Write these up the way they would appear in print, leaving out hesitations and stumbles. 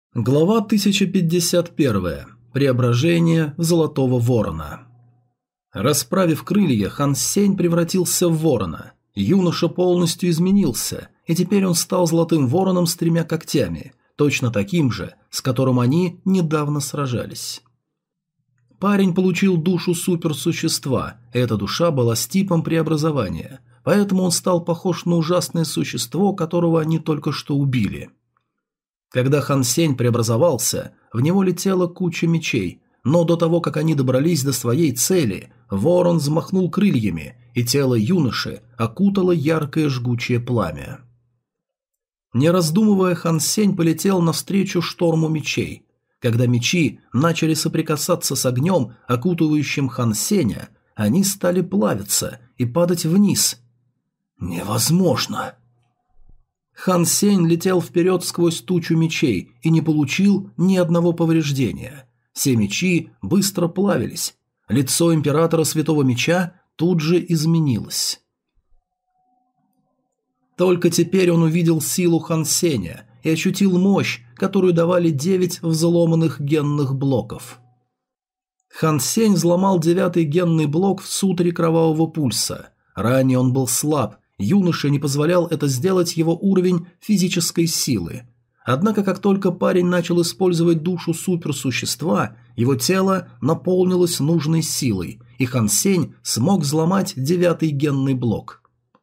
Глава 1051. Преображение Золотого Ворона. Расправив крылья, Хан Сень превратился в ворона. Юноша полностью изменился, и теперь он стал Золотым Вороном с 3 когтями, точно таким же, с которым они недавно сражались. Парень получил душу суперсущества, эта душа была с типом преобразования, поэтому он стал похож на ужасное существо, которого они только что убили. Когда Хан Сень преобразовался, в него летела куча мечей, но до того, как они добрались до своей цели, ворон взмахнул крыльями, и тело юноши окутало яркое жгучее пламя. Не раздумывая, Хан Сень полетел навстречу шторму мечей. Когда мечи начали соприкасаться с огнем, окутывающим Хан Сеня, они стали плавиться и падать вниз. «Невозможно!» Хан Сень летел вперед сквозь тучу мечей и не получил ни одного повреждения. Все мечи быстро плавились. Лицо императора Святого Меча тут же изменилось. Только теперь он увидел силу Хан Сеня и ощутил мощь, которую давали 9 взломанных генных блоков. Хан Сень взломал 9-й генный блок в сутре Кровавого Пульса. Ранее он был слаб, юноше не позволял это сделать его уровень физической силы. Однако, как только парень начал использовать душу суперсущества, его тело наполнилось нужной силой, и Хан Сень смог взломать 9-й генный блок.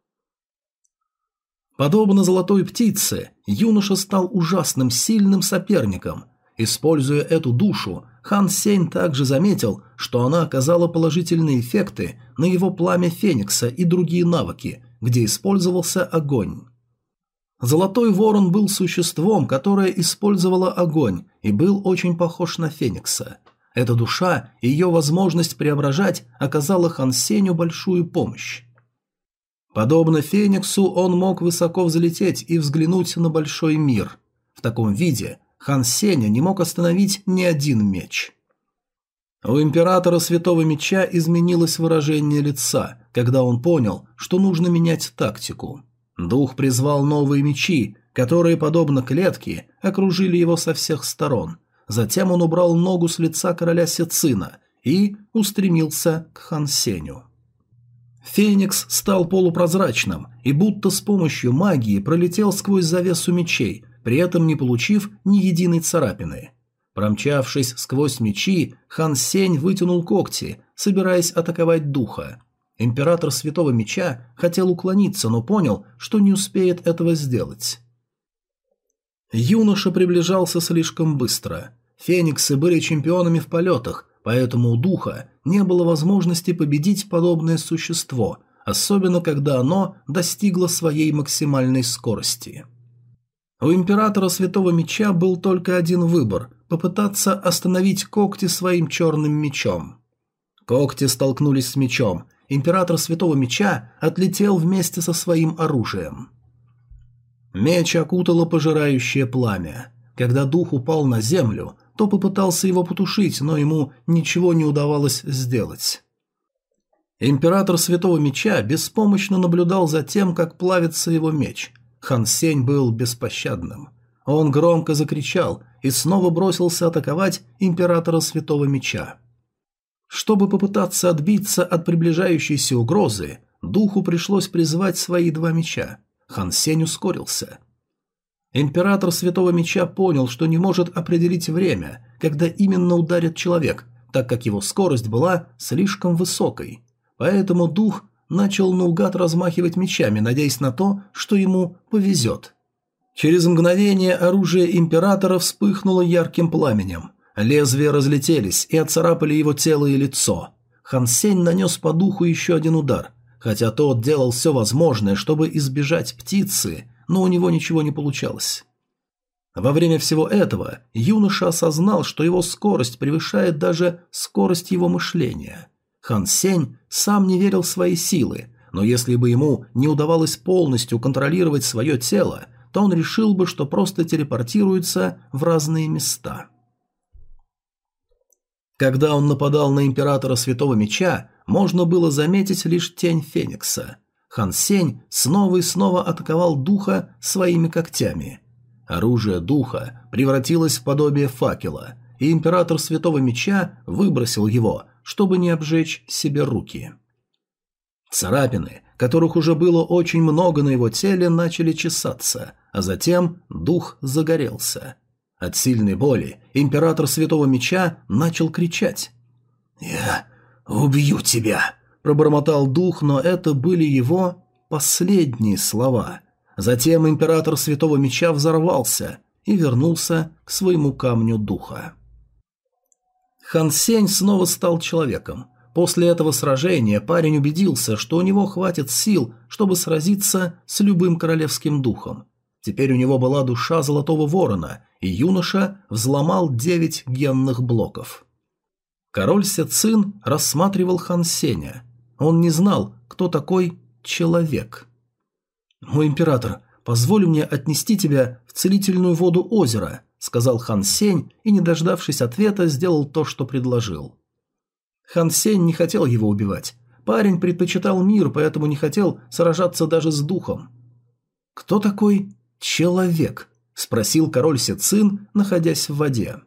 Подобно золотой птице, юноша стал ужасным сильным соперником. Используя эту душу, Хан Сень также заметил, что она оказала положительные эффекты на его пламя Феникса и другие навыки, где использовался огонь. Золотой Ворон был существом, которое использовало огонь, и был очень похож на Феникса. Эта душа и ее возможность преображать оказала Хан Сенью большую помощь. Подобно Фениксу, он мог высоко взлететь и взглянуть на большой мир. В таком виде Хан Сеня не мог остановить ни один меч. У императора Святого Меча изменилось выражение лица, когда он понял, что нужно менять тактику. Дух призвал новые мечи, которые, подобно клетке, окружили его со всех сторон. Затем он убрал ногу с лица короля Сецина и устремился к Хан Сеню. Феникс стал полупрозрачным и будто с помощью магии пролетел сквозь завесу мечей, при этом не получив ни единой царапины. Промчавшись сквозь мечи, Хан Сень вытянул когти, собираясь атаковать духа. Император Святого Меча хотел уклониться, но понял, что не успеет этого сделать. Юноша приближался слишком быстро. Фениксы были чемпионами в полетах, поэтому у духа не было возможности победить подобное существо, особенно когда оно достигло своей максимальной скорости. У императора Святого Меча был только один выбор – попытаться остановить когти своим черным мечом. Когти столкнулись с мечом, император Святого Меча отлетел вместе со своим оружием. Меч окутало пожирающее пламя. Когда дух упал на землю, то попытался его потушить, но ему ничего не удавалось сделать. Император Святого Меча беспомощно наблюдал за тем, как плавится его меч. Хан Сень был беспощадным. Он громко закричал и снова бросился атаковать императора Святого Меча. Чтобы попытаться отбиться от приближающейся угрозы, духу пришлось призвать свои 2 меча. Хан Сень ускорился. Император Святого Меча понял, что не может определить время, когда именно ударит человек, так как его скорость была слишком высокой. Поэтому дух начал наугад размахивать мечами, надеясь на то, что ему повезет. Через мгновение оружие императора вспыхнуло ярким пламенем. Лезвия разлетелись и отцарапали его тело и лицо. Хан Сень нанес по духу еще один удар, хотя тот делал все возможное, чтобы избежать птицы, но у него ничего не получалось. Во время всего этого юноша осознал, что его скорость превышает даже скорость его мышления. Хан Сень сам не верил в свои силы, но если бы ему не удавалось полностью контролировать свое тело, то он решил бы, что просто телепортируется в разные места. Когда он нападал на императора Святого Меча, можно было заметить лишь тень Феникса. Хан Сень снова и снова атаковал духа своими когтями. Оружие духа превратилось в подобие факела, и император Святого Меча выбросил его, чтобы не обжечь себе руки. Царапины, которых уже было очень много на его теле, начали чесаться, а затем дух загорелся. От сильной боли император Святого Меча начал кричать. «Я убью тебя!» – пробормотал дух, но это были его последние слова. Затем император Святого Меча взорвался и вернулся к своему камню духа. Хан Сень снова стал человеком. После этого сражения парень убедился, что у него хватит сил, чтобы сразиться с любым королевским духом. Теперь у него была душа Золотого Ворона, и юноша взломал 9 генных блоков. Король Се Цин рассматривал Хан Сеня. Он не знал, кто такой человек. «Мой император, позволь мне отнести тебя в целительную воду озера», сказал Хан Сень и, не дождавшись ответа, сделал то, что предложил. Хан Сень не хотел его убивать. Парень предпочитал мир, поэтому не хотел сражаться даже с духом. «Кто такой человек?» – спросил король Се Цин, находясь в воде.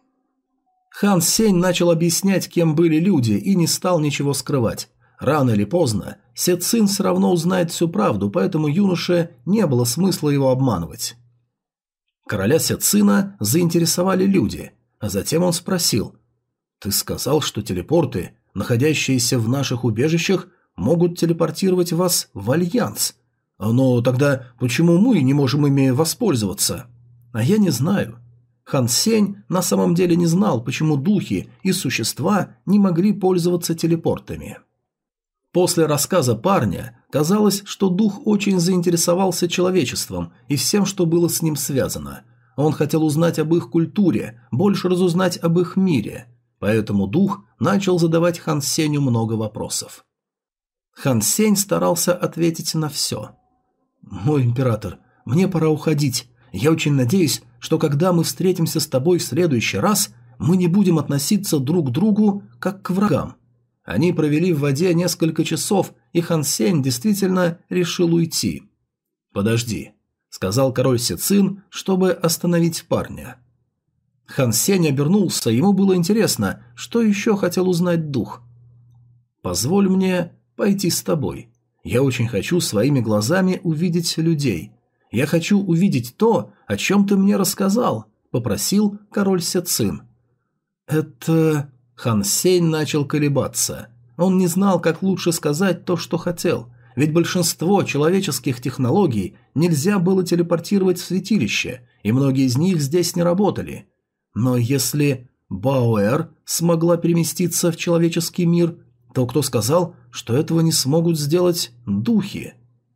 Хан Сень начал объяснять, кем были люди, и не стал ничего скрывать. Рано или поздно Се Цин все равно узнает всю правду, поэтому юноше не было смысла его обманывать. Короля Се Цина заинтересовали люди, а затем он спросил: «Ты сказал, что телепорты, находящиеся в наших убежищах, могут телепортировать вас в Альянс. Но тогда почему мы не можем ими воспользоваться?» «А я не знаю». Хан Сень на самом деле не знал, почему духи и существа не могли пользоваться телепортами. После рассказа парня казалось, что дух очень заинтересовался человечеством и всем, что было с ним связано. Он хотел узнать об их культуре, больше разузнать об их мире. Поэтому дух начал задавать Хан Сенью много вопросов. Хан Сень старался ответить на все. «Мой император, мне пора уходить. Я очень надеюсь, что когда мы встретимся с тобой в следующий раз, мы не будем относиться друг к другу как к врагам». Они провели в воде несколько часов, и Хан Сень действительно решил уйти. «Подожди», — сказал король Се Цин, чтобы остановить парня. Хан Сень обернулся, ему было интересно, что еще хотел узнать дух. «Позволь мне пойти с тобой. Я очень хочу своими глазами увидеть людей. Я хочу увидеть то, о чем ты мне рассказал», — попросил король Се Цин. «Это...» Хан Сень начал колебаться. Он не знал, как лучше сказать то, что хотел, ведь большинство человеческих технологий нельзя было телепортировать в святилище, и многие из них здесь не работали. Но если Баоэр смогла переместиться в человеческий мир, то кто сказал, что этого не смогут сделать духи?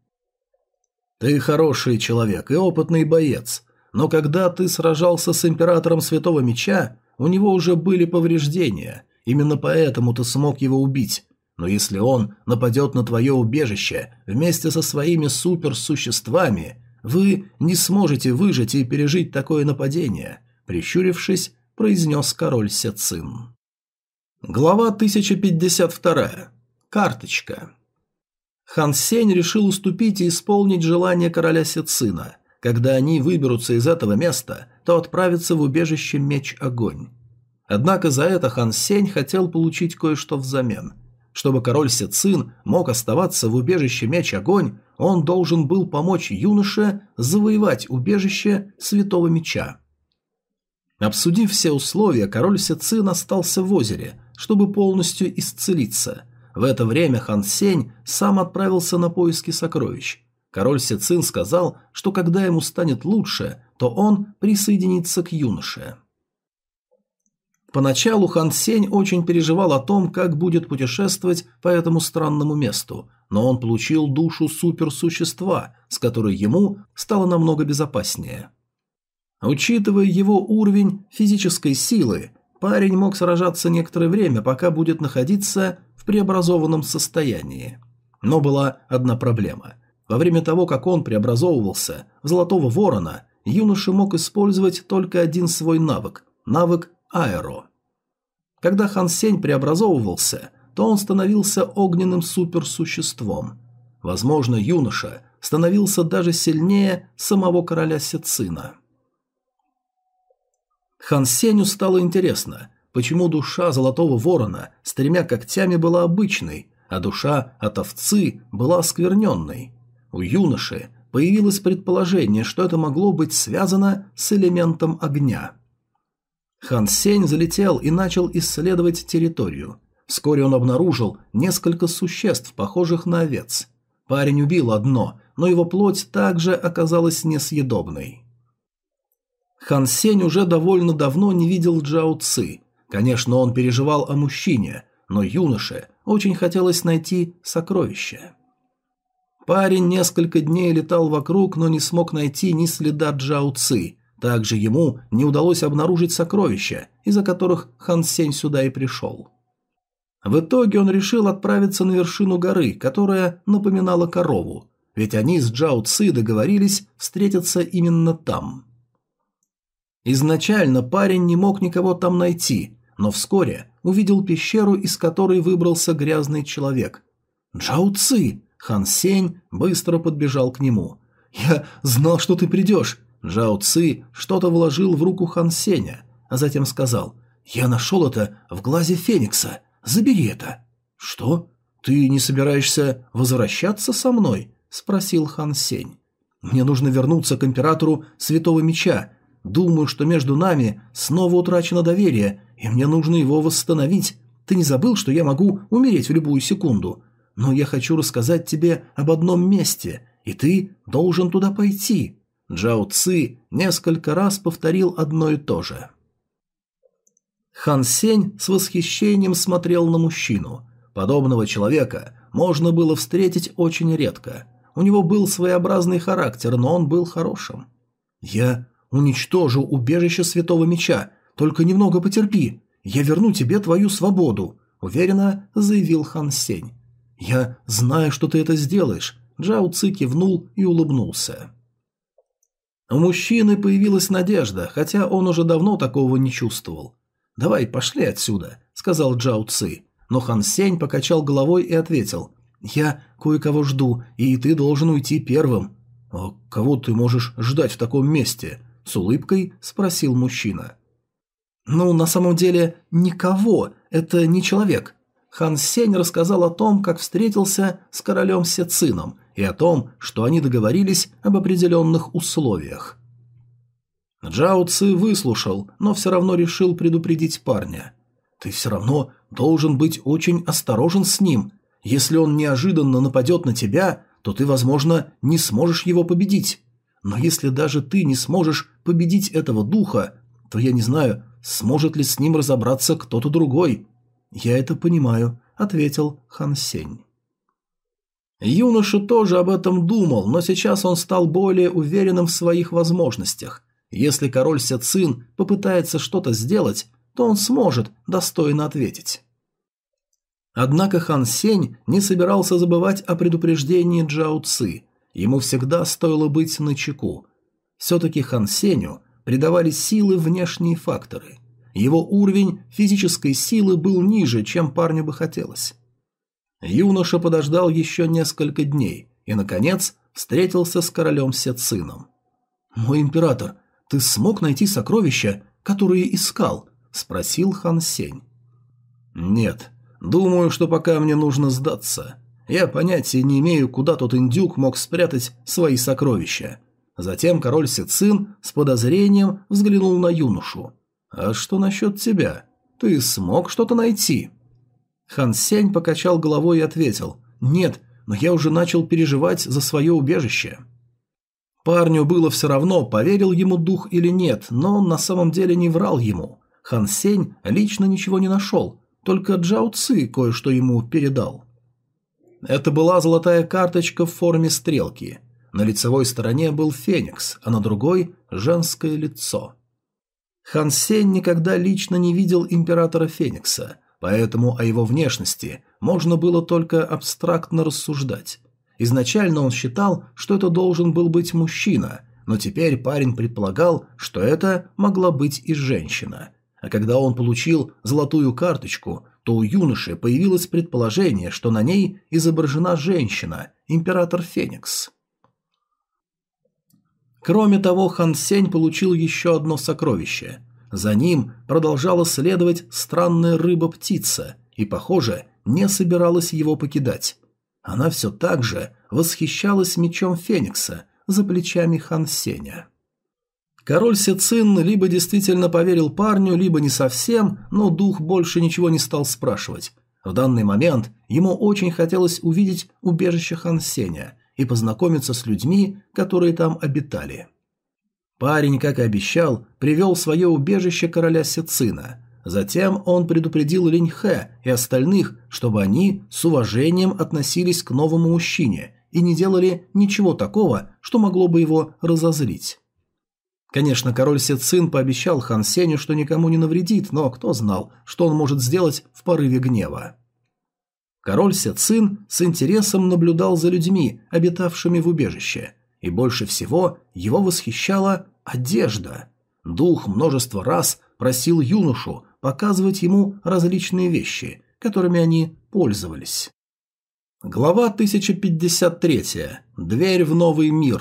«Ты хороший человек и опытный боец, но когда ты сражался с императором Святого Меча, у него уже были повреждения, именно поэтому ты смог его убить. Но если он нападет на твое убежище вместе со своими суперсуществами, вы не сможете выжить и пережить такое нападение», — прищурившись, произнес король Се Цин. Глава 1052. Карточка. Хан Сень решил уступить и исполнить желание короля Се Цина. Когда они выберутся из этого места, то отправятся в убежище Меч-Огонь. Однако за это Хан Сень хотел получить кое-что взамен. Чтобы король Се Цин мог оставаться в убежище Меч-Огонь, он должен был помочь юноше завоевать убежище Святого Меча. Обсудив все условия, король Се Цин остался в озере, чтобы полностью исцелиться. В это время Хан Сень сам отправился на поиски сокровищ. Король Се Цин сказал, что когда ему станет лучше, то он присоединится к юноше. Поначалу Хан Сень очень переживал о том, как будет путешествовать по этому странному месту, но он получил душу суперсущества, с которой ему стало намного безопаснее. Учитывая его уровень физической силы, парень мог сражаться некоторое время, пока будет находиться в преобразованном состоянии. Но была одна проблема. Во время того, как он преобразовывался в Золотого Ворона, юноша мог использовать только один свой навык – навык Аэро. Когда Хан Сень преобразовывался, то он становился огненным суперсуществом. Возможно, юноша становился даже сильнее самого короля Се Цина. Хан Сенью стало интересно, почему душа золотого ворона с 3 когтями была обычной, а душа от овцы была оскверненной. У юноши появилось предположение, что это могло быть связано с элементом огня. Хан Сень залетел и начал исследовать территорию. Вскоре он обнаружил несколько существ, похожих на овец. Парень убил одно, но его плоть также оказалась несъедобной. Хан Сень уже довольно давно не видел Джао Ци. Конечно, он переживал о мужчине, но юноше очень хотелось найти сокровище. Парень несколько дней летал вокруг, но не смог найти ни следа Джао Ци. Также ему не удалось обнаружить сокровища, из-за которых Хан Сень сюда и пришел. В итоге он решил отправиться на вершину горы, которая напоминала корову, ведь они с Джао Ци договорились встретиться именно там. Изначально парень не мог никого там найти, но вскоре увидел пещеру, из которой выбрался грязный человек. «Джао Ци!» Хан Сень быстро подбежал к нему. «Я знал, что ты придешь!» Джао Ци что-то вложил в руку Хан Сеня, а затем сказал: «Я нашел это в глазе Феникса. Забери это». «Что? Ты не собираешься возвращаться со мной?» – спросил Хан Сень. «Мне нужно вернуться к императору Святого Меча. Думаю, что между нами снова утрачено доверие, и мне нужно его восстановить. Ты не забыл, что я могу умереть в любую секунду? Но я хочу рассказать тебе об одном месте, и ты должен туда пойти». Джао Ци несколько раз повторил одно и то же. Хан Сень с восхищением смотрел на мужчину. Подобного человека можно было встретить очень редко. У него был своеобразный характер, но он был хорошим. «Я уничтожу убежище Святого Меча, только немного потерпи. Я верну тебе твою свободу», – уверенно заявил Хан Сень. «Я знаю, что ты это сделаешь», – Джао Ци кивнул и улыбнулся. У мужчины появилась надежда, хотя он уже давно такого не чувствовал. «Давай, пошли отсюда», – сказал Джао Ци. Но Хан Сень покачал головой и ответил: «Я кое-кого жду, и ты должен уйти первым». «А кого ты можешь ждать в таком месте?» – с улыбкой спросил мужчина. «Ну, на самом деле, никого, это не человек». Хан Сень рассказал о том, как встретился с королем Сецином, и о том, что они договорились об определенных условиях. Джао Ци выслушал, но все равно решил предупредить парня. «Ты все равно должен быть очень осторожен с ним. Если он неожиданно нападет на тебя, то ты, возможно, не сможешь его победить. Но если даже ты не сможешь победить этого духа, то я не знаю, сможет ли с ним разобраться кто-то другой». «Я это понимаю», — ответил Хан Сень. Юноша тоже об этом думал, но сейчас он стал более уверенным в своих возможностях. Если король Сецин попытается что-то сделать, то он сможет достойно ответить. Однако Хан Сень не собирался забывать о предупреждении Джао Ци. Ему всегда стоило быть начеку. Все-таки Хан Сенью придавали силы внешние факторы. Его уровень физической силы был ниже, чем парню бы хотелось. Юноша подождал еще несколько дней и, наконец, встретился с королем Сецином. «Мой император, ты смог найти сокровища, которые искал?» – спросил Хан Сень. «Нет, думаю, что пока мне нужно сдаться. Я понятия не имею, куда тот индюк мог спрятать свои сокровища». Затем король Сецин с подозрением взглянул на юношу. «А что насчет тебя? Ты смог что-то найти?» Хан Сень покачал головой и ответил: «Нет, но я уже начал переживать за свое убежище». Парню было все равно, поверил ему дух или нет, но он на самом деле не врал ему. Хан Сень лично ничего не нашел, только Джао Ци кое-что ему передал. Это была золотая карточка в форме стрелки. На лицевой стороне был феникс, а на другой – женское лицо. Хан Сень никогда лично не видел императора Феникса, поэтому о его внешности можно было только абстрактно рассуждать. Изначально он считал, что это должен был быть мужчина, но теперь парень предполагал, что это могла быть и женщина. А когда он получил золотую карточку, то у юноши появилось предположение, что на ней изображена женщина, император Феникс. Кроме того, Хан Сень получил еще одно сокровище. За ним продолжала следовать странная рыба-птица и, похоже, не собиралась его покидать. Она все так же восхищалась мечом Феникса за плечами Хан Сеня. Король Се Цин либо действительно поверил парню, либо не совсем, но дух больше ничего не стал спрашивать. В данный момент ему очень хотелось увидеть убежище Хан Сеня и познакомиться с людьми, которые там обитали. Парень, как и обещал, привел в свое убежище короля Се Цина. Затем он предупредил Линь Хэ и остальных, чтобы они с уважением относились к новому мужчине и не делали ничего такого, что могло бы его разозлить. Конечно, король Се Цин пообещал Хан Сеню, что никому не навредит, но кто знал, что он может сделать в порыве гнева. Король Се Цин с интересом наблюдал за людьми, обитавшими в убежище, и больше всего его восхищала одежда. Дух множество раз просил юношу показывать ему различные вещи, которыми они пользовались. Глава 1053. Дверь в новый мир.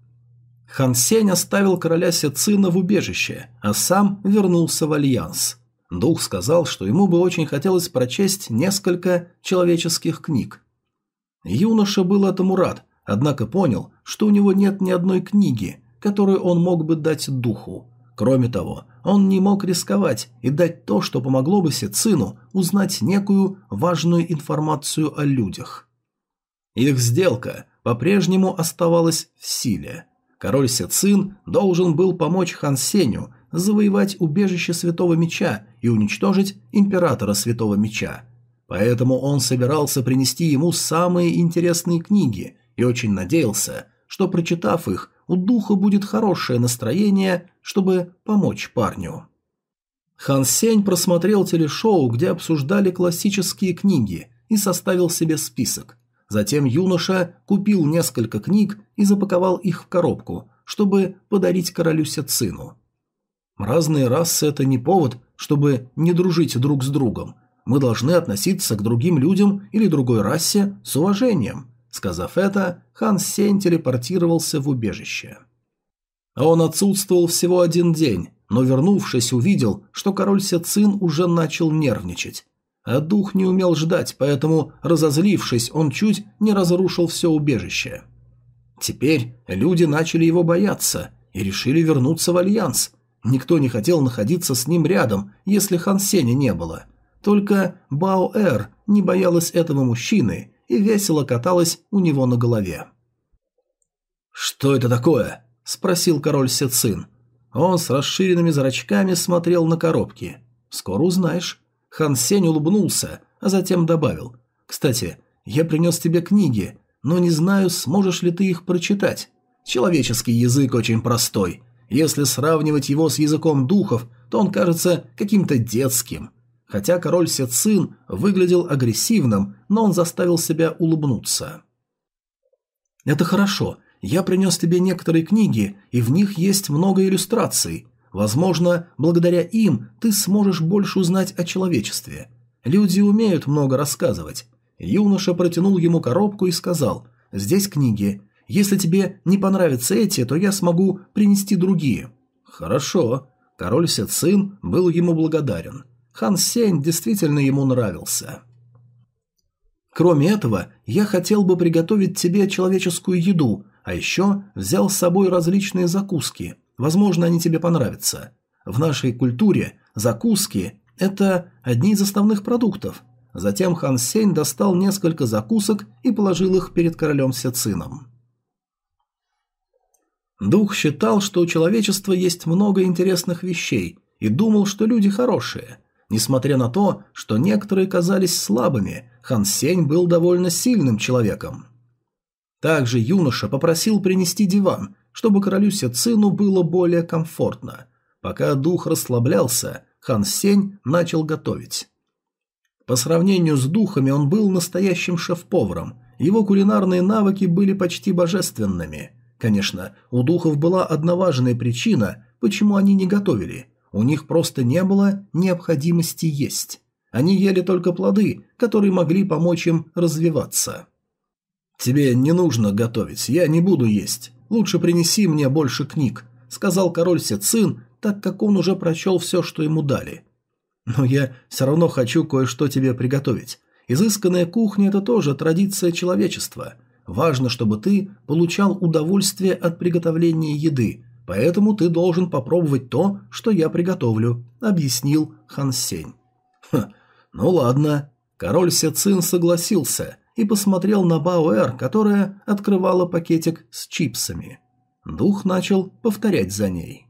Хан Сень оставил короля Се Цина в убежище, а сам вернулся в Альянс. Дух сказал, что ему бы очень хотелось прочесть несколько человеческих книг. Юноша был этому рад, однако понял, что у него нет ни одной книги, которую он мог бы дать духу. Кроме того, он не мог рисковать и дать то, что помогло бы Се Цину узнать некую важную информацию о людях. Их сделка по-прежнему оставалась в силе. Король Се Цин должен был помочь Хан Сеню завоевать убежище Святого Меча и уничтожить Императора Святого Меча. Поэтому он собирался принести ему самые интересные книги и очень надеялся, что, прочитав их, у духа будет хорошее настроение, чтобы помочь парню. Хан Сень просмотрел телешоу, где обсуждали классические книги, и составил себе список. Затем юноша купил несколько книг и запаковал их в коробку, чтобы подарить королю Се Цину. Разные расы – это не повод, чтобы не дружить друг с другом. Мы должны относиться к другим людям или другой расе с уважением. Сказав это, Хан Сень телепортировался в убежище. Он отсутствовал всего один день, но, вернувшись, увидел, что король Се Цин уже начал нервничать. А дух не умел ждать, поэтому, разозлившись, он чуть не разрушил все убежище. Теперь люди начали его бояться и решили вернуться в Альянс. Никто не хотел находиться с ним рядом, если Хан Сеня не было. Только Бао Эр не боялась этого мужчины и весело каталась у него на голове. «Что это такое?» – спросил король Се Цин. Он с расширенными зрачками смотрел на коробки. «Скоро узнаешь». Хан Сень улыбнулся, а затем добавил: «Кстати, я принес тебе книги, но не знаю, сможешь ли ты их прочитать. Человеческий язык очень простой. Если сравнивать его с языком духов, то он кажется каким-то детским». Хотя король Се Цин выглядел агрессивным, но он заставил себя улыбнуться. «Это хорошо. Я принес тебе некоторые книги, и в них есть много иллюстраций. Возможно, благодаря им ты сможешь больше узнать о человечестве. Люди умеют много рассказывать». Юноша протянул ему коробку и сказал: «Здесь книги. Если тебе не понравятся эти, то я смогу принести другие». «Хорошо». Король Се Цин был ему благодарен. Хан Сень действительно ему нравился. «Кроме этого, я хотел бы приготовить тебе человеческую еду, а еще взял с собой различные закуски. Возможно, они тебе понравятся. В нашей культуре закуски – это одни из основных продуктов». Затем Хан Сень достал несколько закусок и положил их перед королем Се Цином. Дух считал, что у человечества есть много интересных вещей, и думал, что люди хорошие. Несмотря на то, что некоторые казались слабыми, Хан Сень был довольно сильным человеком. Также юноша попросил принести диван, чтобы королю Се Цину было более комфортно. Пока дух расслаблялся, Хан Сень начал готовить. По сравнению с духами он был настоящим шеф-поваром, его кулинарные навыки были почти божественными. Конечно, у духов была одна важная причина, почему они не готовили. У них просто не было необходимости есть. Они ели только плоды, которые могли помочь им развиваться. «Тебе не нужно готовить, я не буду есть. Лучше принеси мне больше книг», — сказал король Се Цин, так как он уже прочел все, что ему дали. «Но я все равно хочу кое-что тебе приготовить. Изысканная кухня – это тоже традиция человечества. Важно, чтобы ты получал удовольствие от приготовления еды, поэтому ты должен попробовать то, что я приготовлю», – объяснил Хан Сень. Ну ладно. Король Сецин согласился и посмотрел на Баоэр, которая открывала пакетик с чипсами. Дух начал повторять за ней.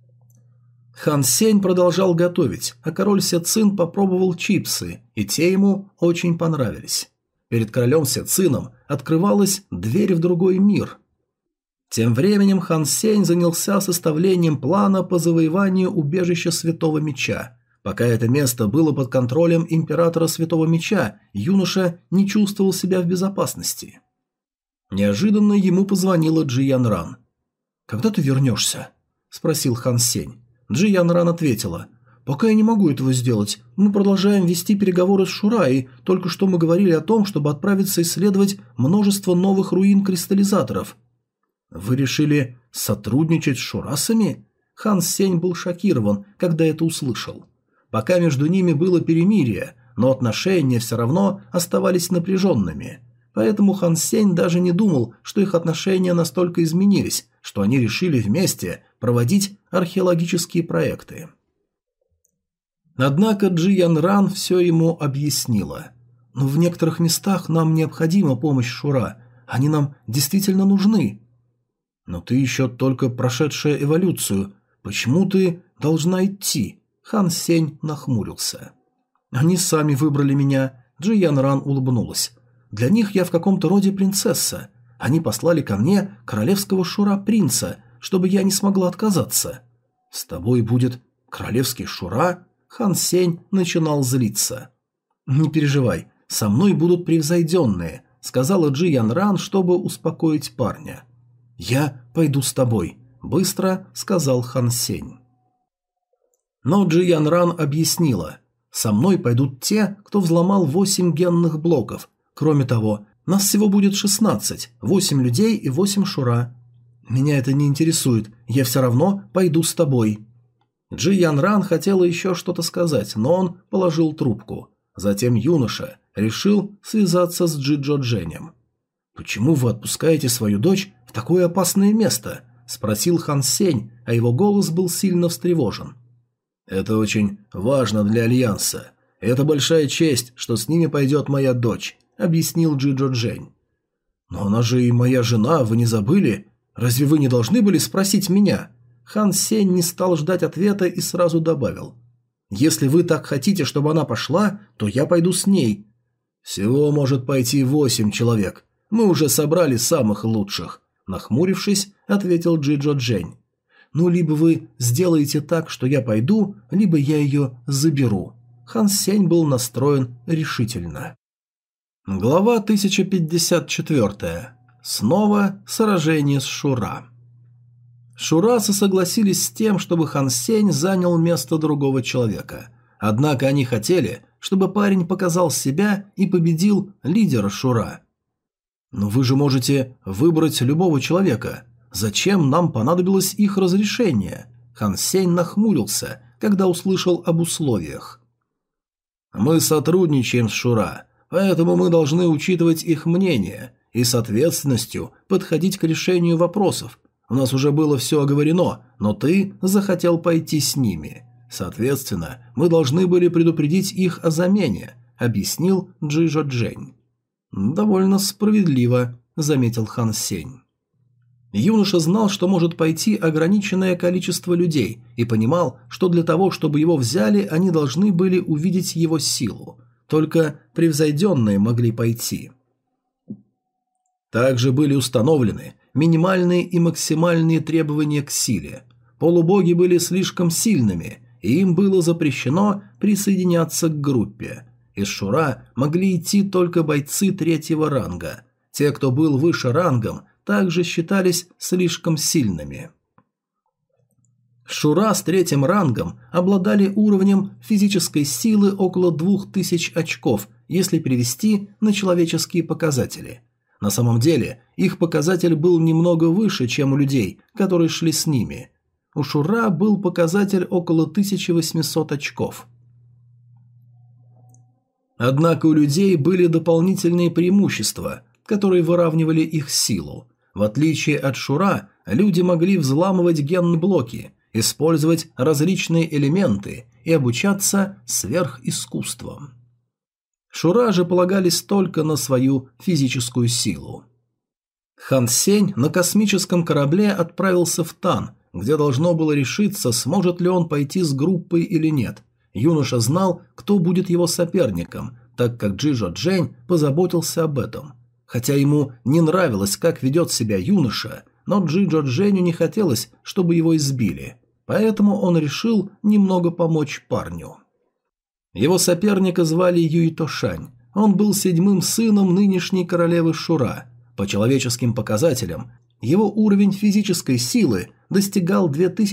Хан Сень продолжал готовить, а король Сецин попробовал чипсы, и те ему очень понравились. Перед королем Сецином открывалась дверь в другой мир. Тем временем Хан Сень занялся составлением плана по завоеванию убежища Святого Меча. Пока это место было под контролем императора Святого Меча, юноша не чувствовал себя в безопасности. Неожиданно ему позвонила Джи Ян Ран. «Когда ты вернешься?» – спросил Хан Сень. Джи Ян Ран ответила: «Пока я не могу этого сделать. Мы продолжаем вести переговоры с Шура, и только что мы говорили о том, чтобы отправиться исследовать множество новых руин кристаллизаторов». «Вы решили сотрудничать с шурасами?» Хан Сень был шокирован, когда это услышал. Пока между ними было перемирие, но отношения все равно оставались напряженными. Поэтому Хан Сень даже не думал, что их отношения настолько изменились, что они решили вместе проводить археологические проекты. Однако Джи Ян Ран все ему объяснила. «Но в некоторых местах нам необходима помощь Шура. Они нам действительно нужны». «Но ты еще только прошедшая эволюцию. Почему ты должна идти?» Хан Сень нахмурился. «Они сами выбрали меня», – Джи Ян Ран улыбнулась. «Для них я в каком-то роде принцесса. Они послали ко мне королевского Шура-принца, чтобы я не смогла отказаться». «С тобой будет королевский Шура?» Хан Сень начинал злиться. «Не переживай, со мной будут превзойденные», – сказала Джи Ян Ран, чтобы успокоить парня. «Я пойду с тобой», – быстро сказал Хан Сень. Но Джи Ян Ран объяснила: «Со мной пойдут те, кто взломал 8 генных блоков. Кроме того, нас всего будет 16, 8 людей и 8 Шура. Меня это не интересует, я все равно пойду с тобой». Джи Ян Ран хотела еще что-то сказать, но он положил трубку. Затем юноша решил связаться с Джи Джо Дженем. «Почему вы отпускаете свою дочь в такое опасное место?» – спросил Хан Сень, а его голос был сильно встревожен. «Это очень важно для Альянса. Это большая честь, что с ними пойдет моя дочь», — объяснил Джи Джо Джень. «Но она же и моя жена, вы не забыли? Разве вы не должны были спросить меня?» Хан Сень не стал ждать ответа и сразу добавил: «Если вы так хотите, чтобы она пошла, то я пойду с ней». «Всего может пойти 8 человек. Мы уже собрали самых лучших», — нахмурившись, ответил Джи Джо Джень. «Ну, либо вы сделаете так, что я пойду, либо я ее заберу». Хан Сень был настроен решительно. Глава 1054. Снова сражение с Шура. Шурасы согласились с тем, чтобы Хан Сень занял место другого человека. Однако они хотели, чтобы парень показал себя и победил лидера Шура. «Но вы же можете выбрать любого человека. Зачем нам понадобилось их разрешение?» Хан Сень нахмурился, когда услышал об условиях. «Мы сотрудничаем с Шура, поэтому мы должны учитывать их мнение и с ответственностью подходить к решению вопросов. У нас уже было все оговорено, но ты захотел пойти с ними. Соответственно, мы должны были предупредить их о замене», — объяснил Джи Джо Джень. «Довольно справедливо», — заметил Хан Сень. Юноша знал, что может пойти ограниченное количество людей, и понимал, что для того, чтобы его взяли, они должны были увидеть его силу. Только превзойденные могли пойти. Также были установлены минимальные и максимальные требования к силе. Полубоги были слишком сильными, и им было запрещено присоединяться к группе. Из Шура могли идти только бойцы 3-го ранга. Те, кто был выше рангом, также считались слишком сильными. Шура с 3-м рангом обладали уровнем физической силы около 2000 очков, если перевести на человеческие показатели. На самом деле, их показатель был немного выше, чем у людей, которые шли с ними. у Шура был показатель около 1800 очков. Однако у людей были дополнительные преимущества, которые выравнивали их силу. В отличие от Шура, люди могли взламывать генблоки, использовать различные элементы и обучаться сверхискусствам. Шура же полагались только на свою физическую силу. Хан Сень на космическом корабле отправился в Тан, где должно было решиться, сможет ли он пойти с группой или нет. Юноша знал, кто будет его соперником, так как Джижо Джень позаботился об этом. Хотя ему не нравилось, как ведет себя юноша, но Джижо Дженю не хотелось, чтобы его избили, поэтому он решил немного помочь парню. Его соперника звали Юйтошань. Он был 7-м сыном нынешней королевы Шура. По человеческим показателям, его уровень физической силы достигал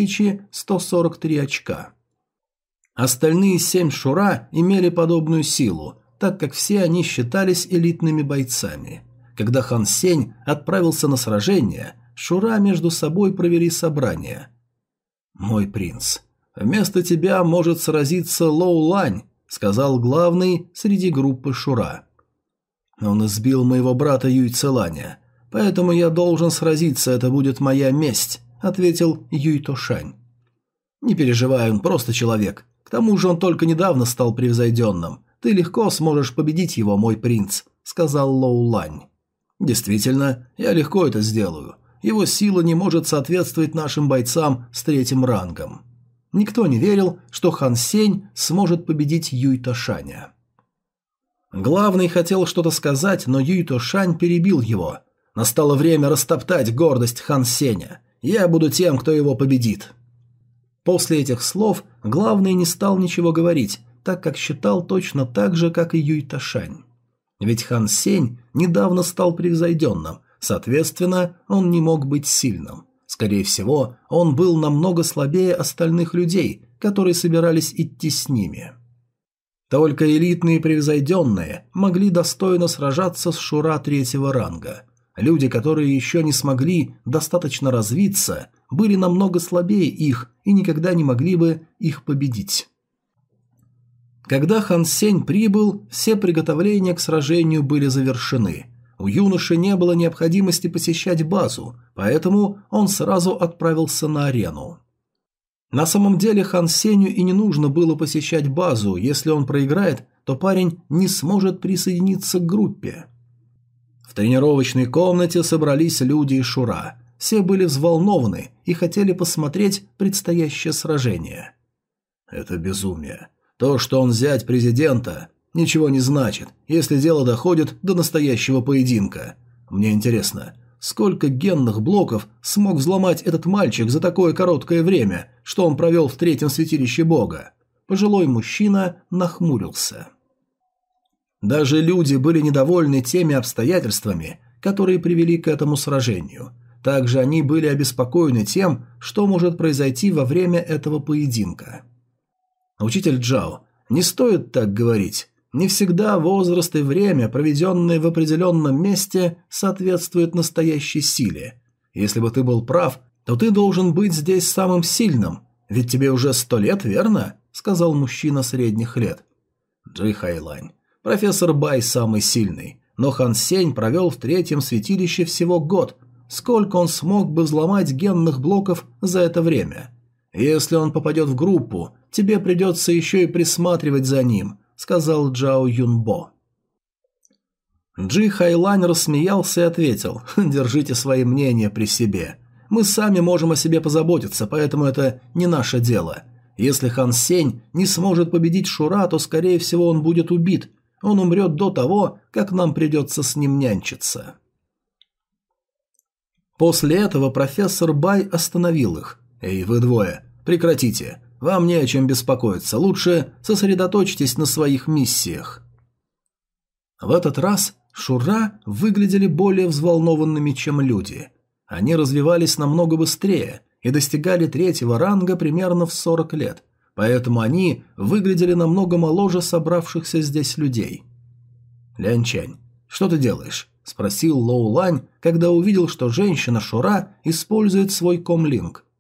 2143 очка. Остальные 7 Шура имели подобную силу, так как все они считались элитными бойцами. Когда Хан Сень отправился на сражение, Шура между собой провели собрание. «Мой принц, вместо тебя может сразиться Лоу Лань», сказал главный среди группы Шура. «Он избил моего брата Юй Целаня, поэтому я должен сразиться, это будет моя месть», ответил Юй Тошань. «Не переживай, он просто человек. К тому же он только недавно стал превзойденным. Ты легко сможешь победить его, мой принц», сказал Лоу Лань. «Действительно, я легко это сделаю. Его сила не может соответствовать нашим бойцам с 3-м рангом». Никто не верил, что Хан Сень сможет победить Юй Тошаня. Главный хотел что-то сказать, но Юй Тошань перебил его. «Настало время растоптать гордость Хан Сеня. Я буду тем, кто его победит». После этих слов главный не стал ничего говорить, так как считал точно так же, как и Юй Тошань. Ведь Хан Сень недавно стал превзойденным, соответственно, он не мог быть сильным. Скорее всего, он был намного слабее остальных людей, которые собирались идти с ними. Только элитные превзойденные могли достойно сражаться с Шура 3-го ранга. Люди, которые еще не смогли достаточно развиться, были намного слабее их и никогда не могли бы их победить. Когда Хан Сень прибыл, все приготовления к сражению были завершены. У юноши не было необходимости посещать базу, поэтому он сразу отправился на арену. На самом деле Хан Сенью и не нужно было посещать базу, если он проиграет, то парень не сможет присоединиться к группе. В тренировочной комнате собрались люди из Шура. Все были взволнованы и хотели посмотреть предстоящее сражение. Это безумие. То, что он зять президента, ничего не значит, если дело доходит до настоящего поединка. Мне интересно, сколько генных блоков смог взломать этот мальчик за такое короткое время, что он провел в 3-м святилище бога? Пожилой мужчина нахмурился. Даже люди были недовольны теми обстоятельствами, которые привели к этому сражению. Также они были обеспокоены тем, что может произойти во время этого поединка. Учитель Джао, не стоит так говорить. Не всегда возраст и время, проведенные в определенном месте, соответствуют настоящей силе. Если бы ты был прав, то ты должен быть здесь самым сильным, ведь тебе уже 100 лет, верно? Сказал мужчина средних лет. Джи Хайлань, профессор Бай самый сильный, но Хан Сень провел в 3-м святилище всего год. Сколько он смог бы взломать генных блоков за это время? Если он попадет в группу, тебе придется еще и присматривать за ним, сказал Джао Юнбо. Джи Хайлань рассмеялся и ответил: «Держите свои мнения при себе. Мы сами можем о себе позаботиться, поэтому это не наше дело. Если Хан Сень не сможет победить Шура, то, скорее всего, он будет убит. Он умрет до того, как нам придется с ним нянчиться». После этого профессор Бай остановил их. «Эй, вы двое, прекратите. Вам не о чем беспокоиться. Лучше сосредоточьтесь на своих миссиях». В этот раз Шура выглядели более взволнованными, чем люди. Они развивались намного быстрее и достигали 3-го ранга примерно в 40 лет, поэтому они выглядели намного моложе собравшихся здесь людей. «Лянчань, что ты делаешь?» – спросил Лоу Лань, когда увидел, что женщина Шура использует свой комлинг.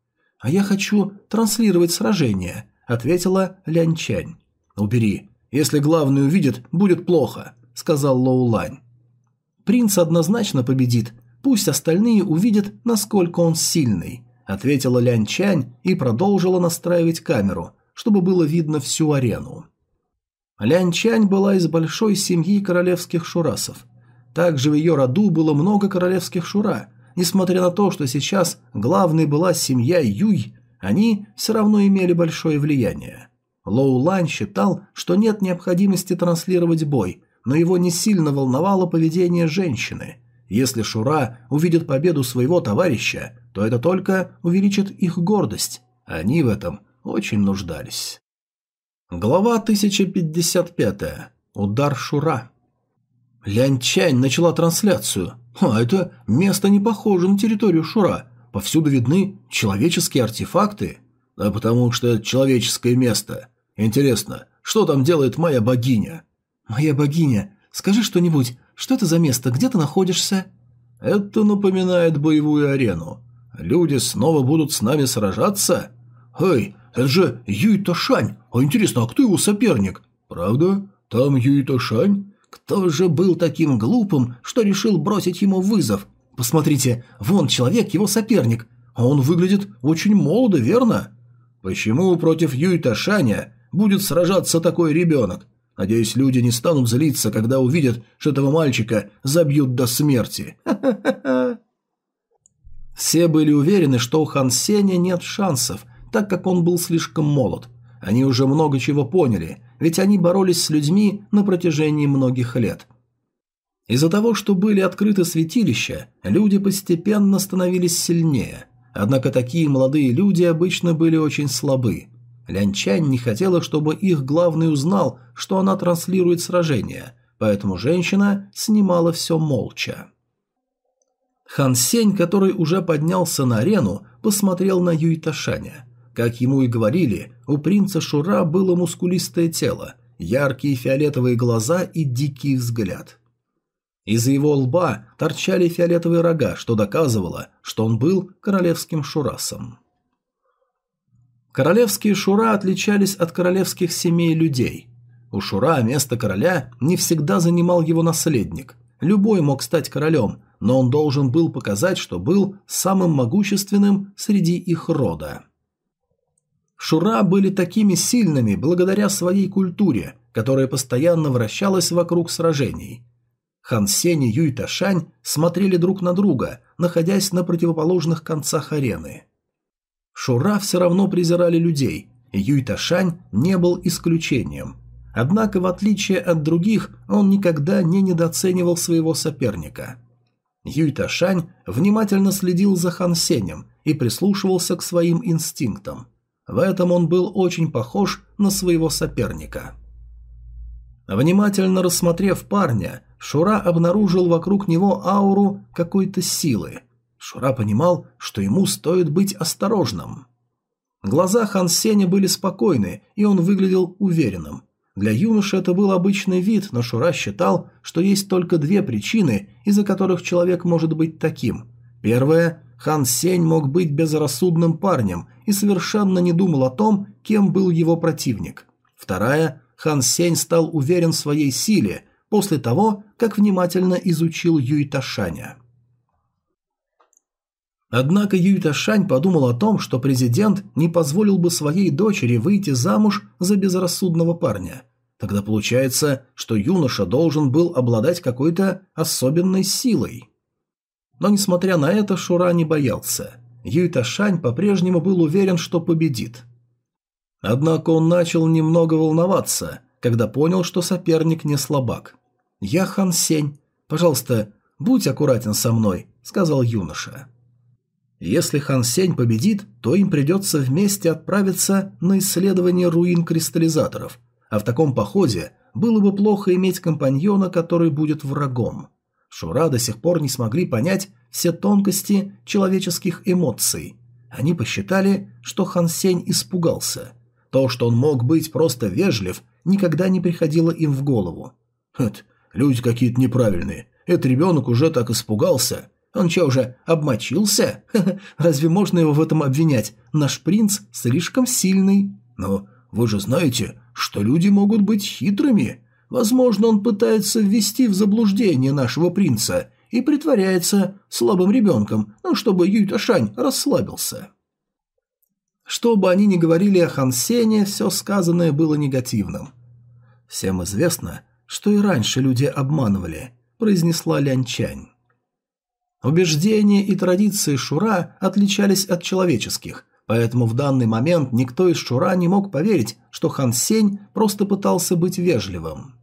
«А я хочу транслировать сражение», – ответила Лянчань. «Убери. Если главный увидит, будет плохо», – сказал Лоулань. «Принц однозначно победит. Пусть остальные увидят, насколько он сильный», – ответила Лянчань и продолжила настраивать камеру, чтобы было видно всю арену. Лянчань была из большой семьи королевских шурасов. Также в ее роду было много королевских шура. Несмотря на то, что сейчас главной была семья Юй, они все равно имели большое влияние. Лоулань считал, что нет необходимости транслировать бой, но его не сильно волновало поведение женщины. Если шура увидят победу своего товарища, то это только увеличит их гордость. Они в этом очень нуждались. Глава 1055. Удар шура. Лянчань начала трансляцию. Это место не похоже на территорию шура. Повсюду видны человеческие артефакты. Да потому что это человеческое место. Интересно, что там делает моя богиня? Моя богиня, скажи что-нибудь. Что это за место? Где ты находишься? Это напоминает боевую арену. Люди снова будут с нами сражаться? Эй, это же Юй Тошань. А интересно, а кто его соперник? Правда? Там Юй Тошань? Кто же был таким глупым, что решил бросить ему вызов? Посмотрите, вон человек, его соперник. А он выглядит очень молодо, верно? Почему против Юй Тошаня будет сражаться такой ребенок? Надеюсь, люди не станут злиться, когда увидят, что этого мальчика забьют до смерти. Все были уверены, что у Хан Сеня нет шансов, так как он был слишком молод. Они уже много чего поняли, ведь они боролись с людьми на протяжении многих лет. Из-за того, что были открыты святилища, люди постепенно становились сильнее. Однако такие молодые люди обычно были очень слабы. Лянчань не хотела, чтобы их главный узнал, что она транслирует сражение, поэтому женщина снимала все молча. Хан Сень, который уже поднялся на арену, посмотрел на Юй Тошаня. Как ему и говорили, у принца Шура было мускулистое тело, яркие фиолетовые глаза и дикий взгляд. Из его лба торчали фиолетовые рога, что доказывало, что он был королевским шурасом. Королевские шура отличались от королевских семей людей. У шура место короля не всегда занимал его наследник. Любой мог стать королем, но он должен был показать, что был самым могущественным среди их рода. Шура были такими сильными благодаря своей культуре, которая постоянно вращалась вокруг сражений. Хан Сень и Юй Тошань смотрели друг на друга, находясь на противоположных концах арены. Шура все равно презирали людей, и Юй Тошань не был исключением. Однако, в отличие от других, он никогда не недооценивал своего соперника. Юй Тошань внимательно следил за Хан Сенем и прислушивался к своим инстинктам. В этом он был очень похож на своего соперника. Внимательно рассмотрев парня, Шура обнаружил вокруг него ауру какой-то силы. Шура понимал, что ему стоит быть осторожным. Глаза Хан Сеня были спокойны, и он выглядел уверенным. Для юноши это был обычный вид, но Шура считал, что есть только две причины, из-за которых человек может быть таким. Первая – Хан Сень мог быть безрассудным парнем и совершенно не думал о том, кем был его противник. Вторая – Хан Сень стал уверен в своей силе после того, как внимательно изучил Юй Тошаня. Однако Юй Тошань подумал о том, что президент не позволил бы своей дочери выйти замуж за безрассудного парня. Тогда получается, что юноша должен был обладать какой-то особенной силой. Но несмотря на это, Шура не боялся. Юй Тошань по-прежнему был уверен, что победит. Однако он начал немного волноваться, когда понял, что соперник не слабак. «Я Хан Сень. Пожалуйста, будь аккуратен со мной», — сказал юноша. Если Хан Сень победит, то им придется вместе отправиться на исследование руин кристаллизаторов, а в таком походе было бы плохо иметь компаньона, который будет врагом. Шура до сих пор не смогли понять все тонкости человеческих эмоций. Они посчитали, что Хан Сень испугался. То, что он мог быть просто вежлив, никогда не приходило им в голову. Люди какие-то неправильные. Этот ребенок уже так испугался. Он что, уже обмочился? Разве можно его в этом обвинять? Наш принц слишком сильный. Но вы же знаете, что люди могут быть хитрыми. Возможно, он пытается ввести в заблуждение нашего принца и притворяется слабым ребенком, чтобы Юйташань расслабился. Что бы они ни говорили о Хан Сене, все сказанное было негативным. «Всем известно, что и раньше люди обманывали», – произнесла Лянчань. Убеждения и традиции Шура отличались от человеческих, поэтому в данный момент никто из Шура не мог поверить, что Хан Сень просто пытался быть вежливым.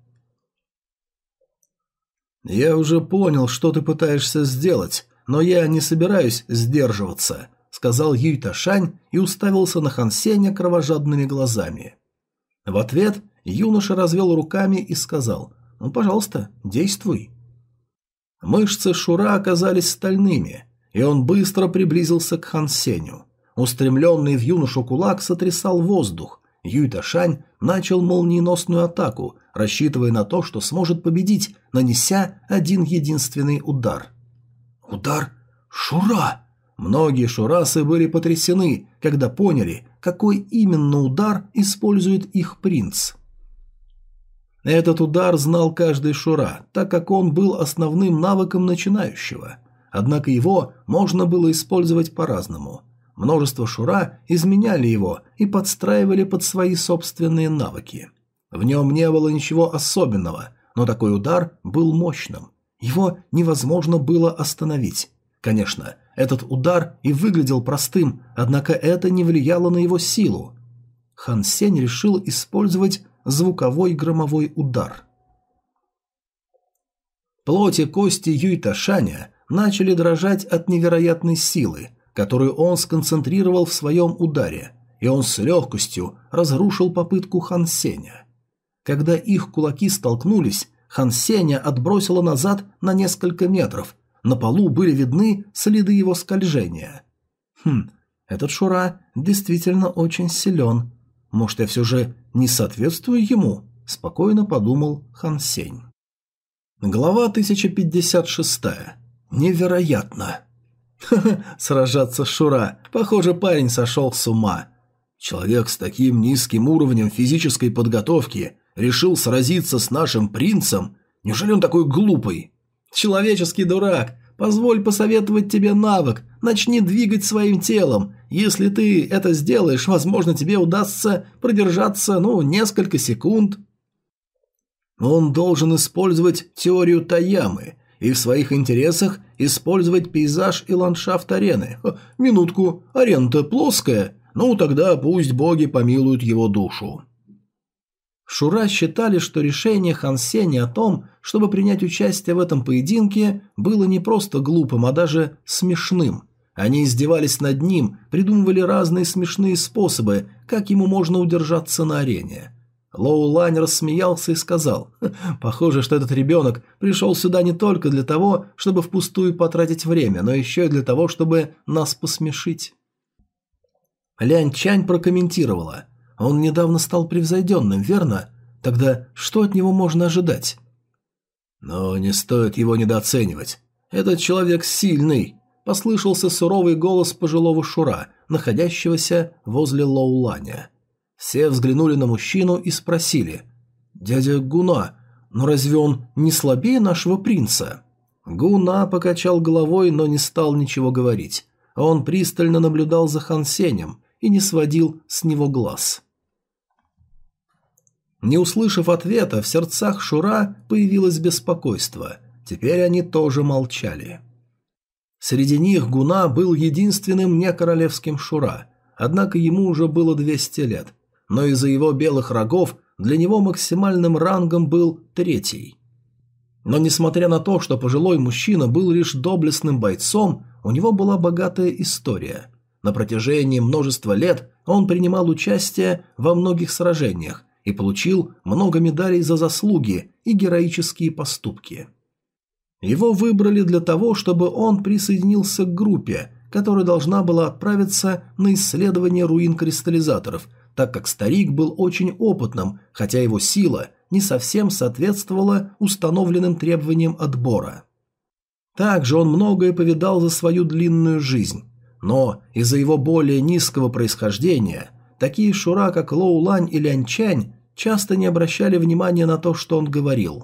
«Я уже понял, что ты пытаешься сделать, но я не собираюсь сдерживаться», — сказал Юйташань и уставился на Хан Сеня кровожадными глазами. В ответ юноша развел руками и сказал: «Ну, пожалуйста, действуй». Мышцы Шура оказались стальными, и он быстро приблизился к Хан Сеню. Устремленный в юношу кулак сотрясал воздух. Юйташань начал молниеносную атаку, рассчитывая на то, что сможет победить, нанеся один единственный удар. Удар Шура! Многие шурасы были потрясены, когда поняли, какой именно удар использует их принц. Этот удар знал каждый шура, так как он был основным навыком начинающего. Однако его можно было использовать по-разному. Множество шура изменяли его и подстраивали под свои собственные навыки. В нем не было ничего особенного, но такой удар был мощным. Его невозможно было остановить. Конечно, этот удар и выглядел простым, однако это не влияло на его силу. Хан Сень решил использовать звуковой громовой удар. Плоть и кости Юйташаня начали дрожать от невероятной силы, которую он сконцентрировал в своем ударе, и он с легкостью разрушил попытку Хан Сеня. Когда их кулаки столкнулись, Хан Сеня отбросило назад на несколько метров. На полу были видны следы его скольжения. Этот шура действительно очень силен. Может, я все же не соответствую ему? Спокойно подумал Хан Сень. Глава 1056. Невероятно. Сражаться с Шура. Похоже, парень сошел с ума. Человек с таким низким уровнем физической подготовки решил сразиться с нашим принцем? Неужели он такой глупый? Человеческий дурак, позволь посоветовать тебе навык. Начни двигать своим телом. Если ты это сделаешь, возможно, тебе удастся продержаться, несколько секунд. Он должен использовать теорию Таямы и в своих интересах использовать пейзаж и ландшафт арены. Минутку, арена-то плоская. Тогда пусть боги помилуют его душу. Шура считали, что решение Хан Сеня о том, чтобы принять участие в этом поединке, было не просто глупым, а даже смешным. Они издевались над ним, придумывали разные смешные способы, как ему можно удержаться на арене. Лоу Лань рассмеялся и сказал: «Похоже, что этот ребенок пришел сюда не только для того, чтобы впустую потратить время, но еще и для того, чтобы нас посмешить». Лянь Чань прокомментировала: «Он недавно стал превзойденным, верно? Тогда что от него можно ожидать?» «Но не стоит его недооценивать. Этот человек сильный», – послышался суровый голос пожилого шура, находящегося возле Лоу Ланя. Все взглянули на мужчину и спросили: «Дядя Гуна, но разве он не слабее нашего принца?» Гуна покачал головой, но не стал ничего говорить. Он пристально наблюдал за Хан Сенем и не сводил с него глаз. Не услышав ответа, в сердцах шура появилось беспокойство. Теперь они тоже молчали. Среди них Гуна был единственным некоролевским шура, однако ему уже было 200 лет, но из-за его белых рогов для него максимальным рангом был 3-й. Но несмотря на то, что пожилой мужчина был лишь доблестным бойцом, у него была богатая история. На протяжении множества лет он принимал участие во многих сражениях и получил много медалей за заслуги и героические поступки. Его выбрали для того, чтобы он присоединился к группе, которая должна была отправиться на исследование руин кристаллизаторов, так как старик был очень опытным, хотя его сила не совсем соответствовала установленным требованиям отбора. Также он многое повидал за свою длинную жизнь. Но из-за его более низкого происхождения, такие шура, как Лоу Лань и Лян Чань, часто не обращали внимания на то, что он говорил.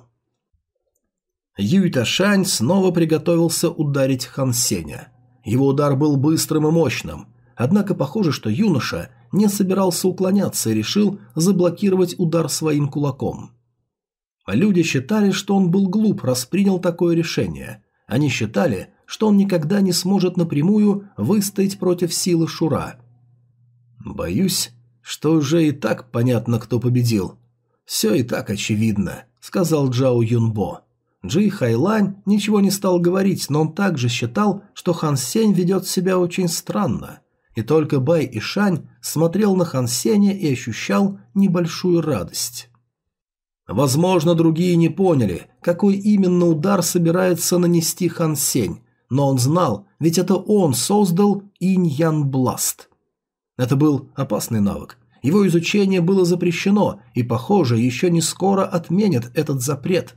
Юй Ташань снова приготовился ударить Хан Сеня. Его удар был быстрым и мощным, однако похоже, что юноша не собирался уклоняться и решил заблокировать удар своим кулаком. Люди считали, что он был глуп, раз принял такое решение. Они считали, что он никогда не сможет напрямую выстоять против силы Шура. «Боюсь, что уже и так понятно, кто победил. Все и так очевидно», — сказал Джао Юнбо. Джи Хайлань ничего не стал говорить, но он также считал, что Хан Сень ведет себя очень странно. И только Бай Ишань смотрел на Хан Сеня и ощущал небольшую радость. Возможно, другие не поняли, какой именно удар собирается нанести Хан Сень, но он знал, ведь это он создал Инь-Ян Бласт. Это был опасный навык. Его изучение было запрещено, и, похоже, еще не скоро отменят этот запрет.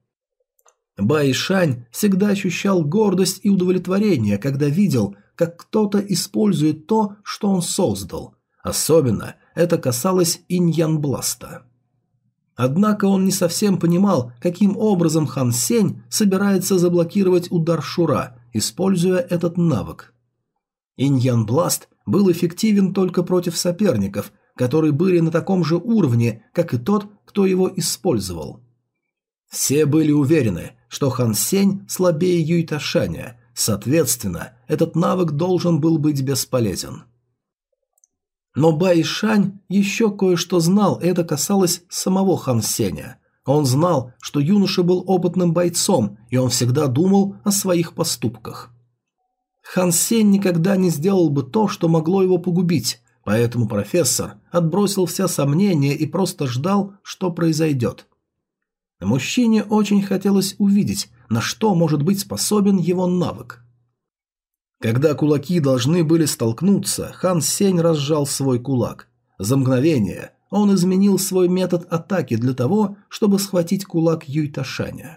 Бай Шань всегда ощущал гордость и удовлетворение, когда видел, как кто-то использует то, что он создал. Особенно это касалось Инь-Ян Бласта. Однако он не совсем понимал, каким образом Хан Сень собирается заблокировать удар Шура, используя этот навык. Инь-Ян Бласт был эффективен только против соперников, которые были на таком же уровне, как и тот, кто его использовал. Все были уверены, что Хан Сень слабее Юй Ташаня, соответственно, этот навык должен был быть бесполезен. Но Бай Шань еще кое-что знал, и это касалось самого Хан Сеня. Он знал, что юноша был опытным бойцом, и он всегда думал о своих поступках. Хан Сень никогда не сделал бы то, что могло его погубить, поэтому профессор отбросил все сомнения и просто ждал, что произойдет. Мужчине очень хотелось увидеть, на что может быть способен его навык. Когда кулаки должны были столкнуться, Хан Сень разжал свой кулак. За мгновение он изменил свой метод атаки для того, чтобы схватить кулак Юй Ташаня.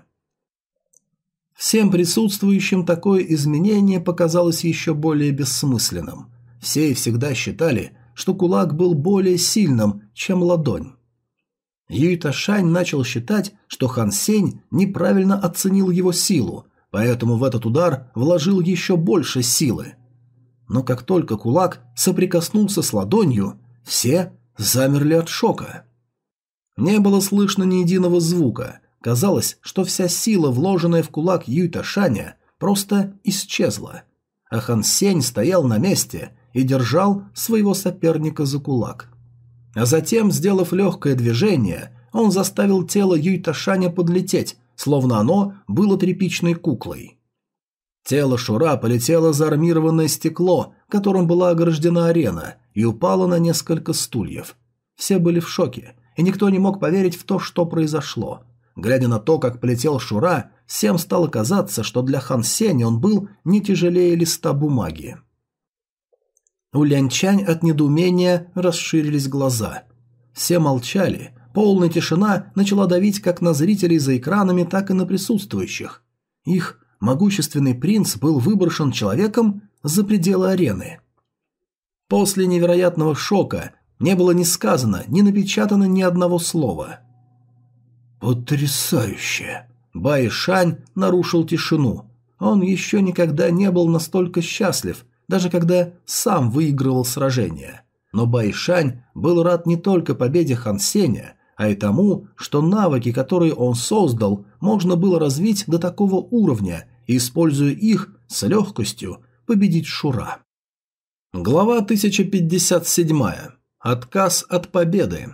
Всем присутствующим такое изменение показалось еще более бессмысленным. Все и всегда считали, что кулак был более сильным, чем ладонь. Юй Ташань начал считать, что Хан Сень неправильно оценил его силу, поэтому в этот удар вложил еще больше силы. Но как только кулак соприкоснулся с ладонью, все замерли от шока. Не было слышно ни единого звука. Казалось, что вся сила, вложенная в кулак Юй Ташаня, просто исчезла. А Хан Сень стоял на месте и держал своего соперника за кулак. А затем, сделав легкое движение, он заставил тело Юй Ташаня подлететь, словно оно было тряпичной куклой. Тело Шура полетело за армированное стекло, которым была ограждена арена, и упало на несколько стульев. Все были в шоке, и никто не мог поверить в то, что произошло. Глядя на то, как полетел Шура, всем стало казаться, что для Хан Сеня он был не тяжелее листа бумаги. У Лян Чань от недоумения расширились глаза. Все молчали. Полная тишина начала давить как на зрителей за экранами, так и на присутствующих. Их могущественный принц был выброшен человеком за пределы арены. После невероятного шока не было ни сказано, ни напечатано ни одного слова. «Потрясающе!» Бай Шань нарушил тишину. Он еще никогда не был настолько счастлив, даже когда сам выигрывал сражение. Но Бай Шань был рад не только победе Хан Сеня, а и тому, что навыки, которые он создал, можно было развить до такого уровня и, используя их, с легкостью победить Шура. Глава 1057. Отказ от победы.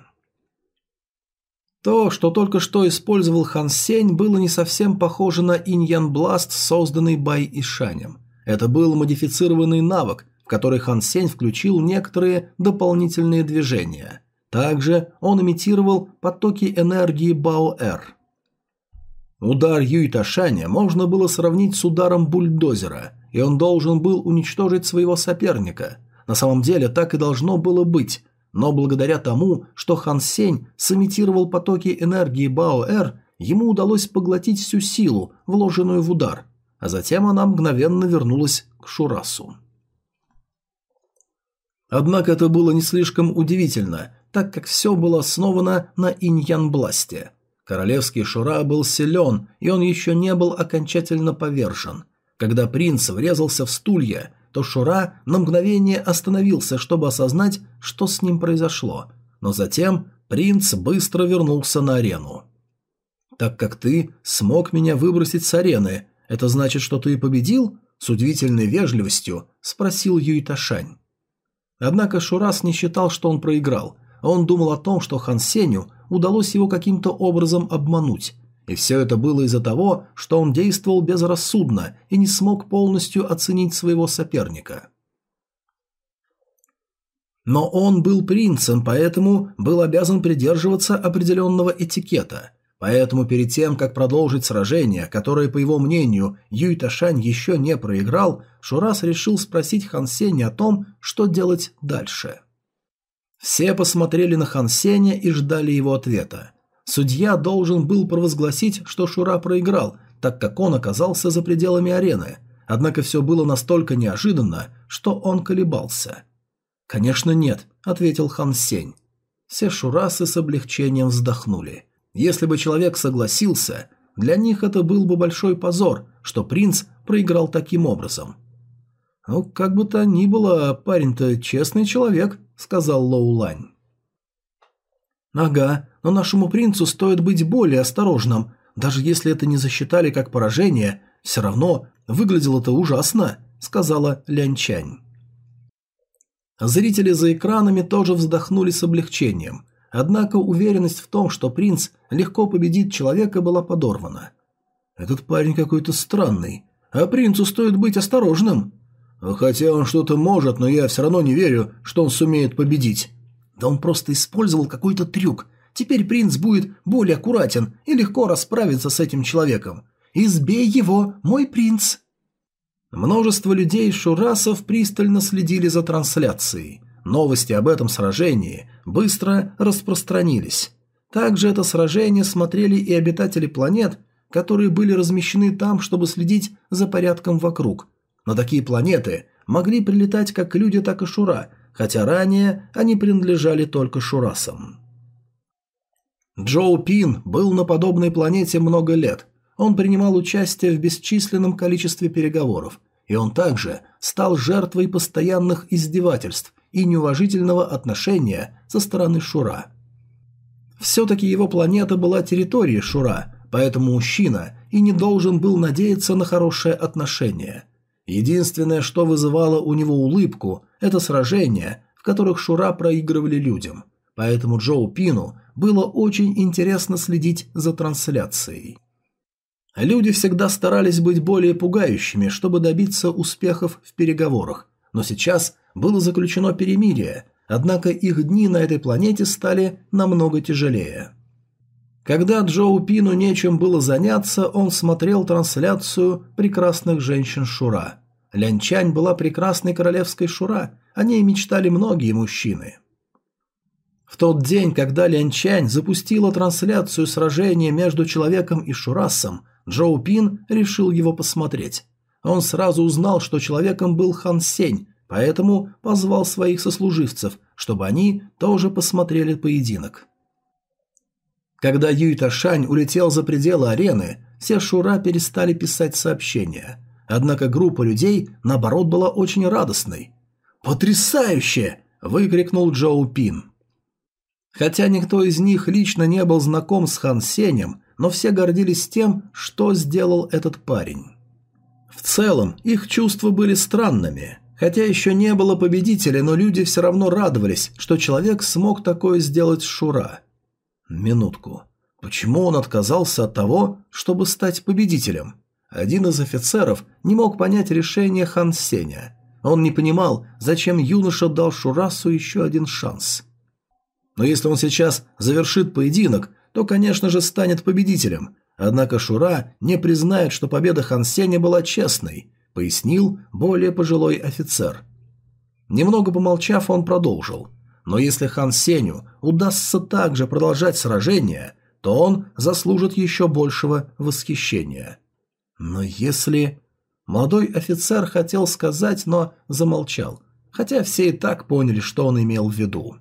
То, что только что использовал Хан Сень, было не совсем похоже на Инь-Ян Бласт, созданный Бай Ишанем. Это был модифицированный навык, в который Хан Сень включил некоторые дополнительные движения. Также он имитировал потоки энергии Баоэр. Удар Юй Ташаня можно было сравнить с ударом бульдозера, и он должен был уничтожить своего соперника. На самом деле так и должно было быть, но благодаря тому, что Хан Сень сымитировал потоки энергии Баоэр, ему удалось поглотить всю силу, вложенную в удар. а затем она мгновенно вернулась к Шурасу. Однако это было не слишком удивительно, так как все было основано на инь-ян-бласте. Королевский Шура был силен, и он еще не был окончательно повержен. Когда принц врезался в стулья, то Шура на мгновение остановился, чтобы осознать, что с ним произошло, но затем принц быстро вернулся на арену. «Так как ты смог меня выбросить с арены, это значит, что ты победил?» – с удивительной вежливостью спросил Юйташань. Однако Шурас не считал, что он проиграл. Он думал о том, что Хан Сенью удалось его каким-то образом обмануть. И все это было из-за того, что он действовал безрассудно и не смог полностью оценить своего соперника. Но он был принцем, поэтому был обязан придерживаться определенного этикета. Поэтому перед тем, как продолжить сражение, которое, по его мнению, Юйташань еще не проиграл, Шурас решил спросить Хан Сеня о том, что делать дальше. Все посмотрели на Хан Сеня и ждали его ответа. Судья должен был провозгласить, что Шура проиграл, так как он оказался за пределами арены. Однако все было настолько неожиданно, что он колебался. «Конечно нет», — ответил Хан Сень. Все шурасы с облегчением вздохнули. Если бы человек согласился, для них это был бы большой позор, что принц проиграл таким образом. «Ну, как бы то ни было, парень-то честный человек», — сказал Лоу Лань. «Ага, но нашему принцу стоит быть более осторожным. Даже если это не засчитали как поражение, все равно выглядело это ужасно», — сказала Лянчань. Зрители за экранами тоже вздохнули с облегчением. Однако уверенность в том, что принц легко победит человека, была подорвана. «Этот парень какой-то странный, а принцу стоит быть осторожным». «Хотя он что-то может, но я все равно не верю, что он сумеет победить». «Да он просто использовал какой-то трюк. Теперь принц будет более аккуратен и легко расправится с этим человеком. Избей его, мой принц!» Множество людей из шурасов пристально следили за трансляцией. Новости об этом сражении быстро распространились. Также это сражение смотрели и обитатели планет, которые были размещены там, чтобы следить за порядком вокруг. На такие планеты могли прилетать как люди, так и шура, хотя ранее они принадлежали только шурасам. Джоу Пин был на подобной планете много лет. Он принимал участие в бесчисленном количестве переговоров, и он также стал жертвой постоянных издевательств и неуважительного отношения со стороны Шура. Все-таки его планета была территорией Шура, поэтому мужчина и не должен был надеяться на хорошее отношение. Единственное, что вызывало у него улыбку, это сражения, в которых Шура проигрывали людям, поэтому Джоу Пину было очень интересно следить за трансляцией. Люди всегда старались быть более пугающими, чтобы добиться успехов в переговорах, но сейчас было заключено перемирие, однако их дни на этой планете стали намного тяжелее. Когда Джоу Пину нечем было заняться, он смотрел трансляцию прекрасных женщин Шура. Лянчань была прекрасной королевской Шура, о ней мечтали многие мужчины. В тот день, когда Лянчань запустила трансляцию сражения между человеком и шурасом, Джоу Пин решил его посмотреть. Он сразу узнал, что человеком был Хан Сень, поэтому позвал своих сослуживцев, чтобы они тоже посмотрели поединок. Когда Юйташань улетел за пределы арены, все шура перестали писать сообщения. Однако группа людей, наоборот, была очень радостной. «Потрясающе!» – выкрикнул Джоу Пин. Хотя никто из них лично не был знаком с Хан Сенем, но все гордились тем, что сделал этот парень. В целом, их чувства были странными. Хотя еще не было победителя, но люди все равно радовались, что человек смог такое сделать с Шура. Минутку. Почему он отказался от того, чтобы стать победителем? Один из офицеров не мог понять решение Хан Сеня. Он не понимал, зачем юноша дал Шурасу еще один шанс. Но если он сейчас завершит поединок, то, конечно же, станет победителем. Однако Шура не признает, что победа Хан Сеня была честной, пояснил более пожилой офицер. Немного помолчав, он продолжил. Но если Хан Сеню удастся также продолжать сражение, то он заслужит еще большего восхищения. Но если... Молодой офицер хотел сказать, но замолчал, хотя все и так поняли, что он имел в виду.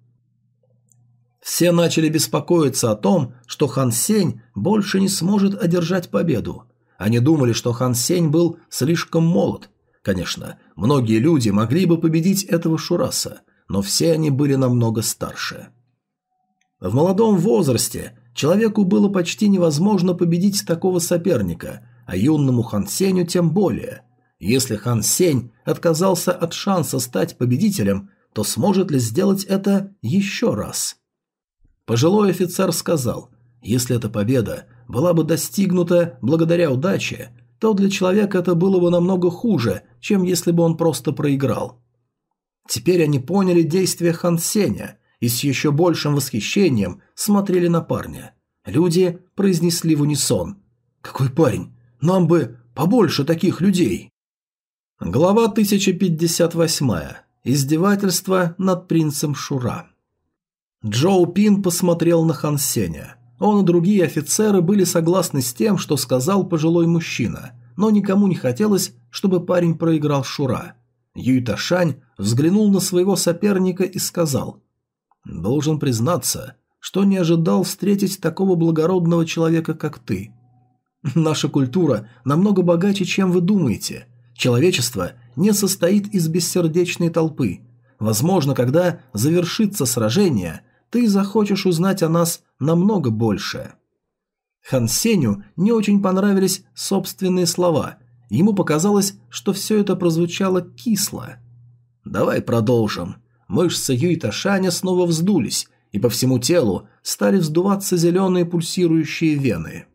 Все начали беспокоиться о том, что Хан Сень больше не сможет одержать победу. Они думали, что Хан Сень был слишком молод. Конечно, многие люди могли бы победить этого Шураса, но все они были намного старше. В молодом возрасте человеку было почти невозможно победить такого соперника, а юному Хан Сенью тем более. Если Хан Сень отказался от шанса стать победителем, то сможет ли сделать это еще раз? Пожилой офицер сказал, если эта победа была бы достигнута благодаря удаче, то для человека это было бы намного хуже, чем если бы он просто проиграл. Теперь они поняли действия Хан Сеня и с еще большим восхищением смотрели на парня. Люди произнесли в унисон: «Какой парень! Нам бы побольше таких людей!» Глава 1058. Издевательство над принцем Шура. Джоу Пин посмотрел на Хан Сеня. Он и другие офицеры были согласны с тем, что сказал пожилой мужчина, но никому не хотелось, чтобы парень проиграл Шура. Юй Ташань взглянул на своего соперника и сказал: «Должен признаться, что не ожидал встретить такого благородного человека, как ты. Наша культура намного богаче, чем вы думаете. Человечество не состоит из бессердечной толпы. Возможно, когда завершится сражение, ты захочешь узнать о нас намного больше». Хан Сеню не очень понравились собственные слова. Ему показалось, что все это прозвучало кисло. «Давай продолжим». Мышцы Юй Ташаня снова вздулись, и по всему телу стали вздуваться зеленые пульсирующие вены.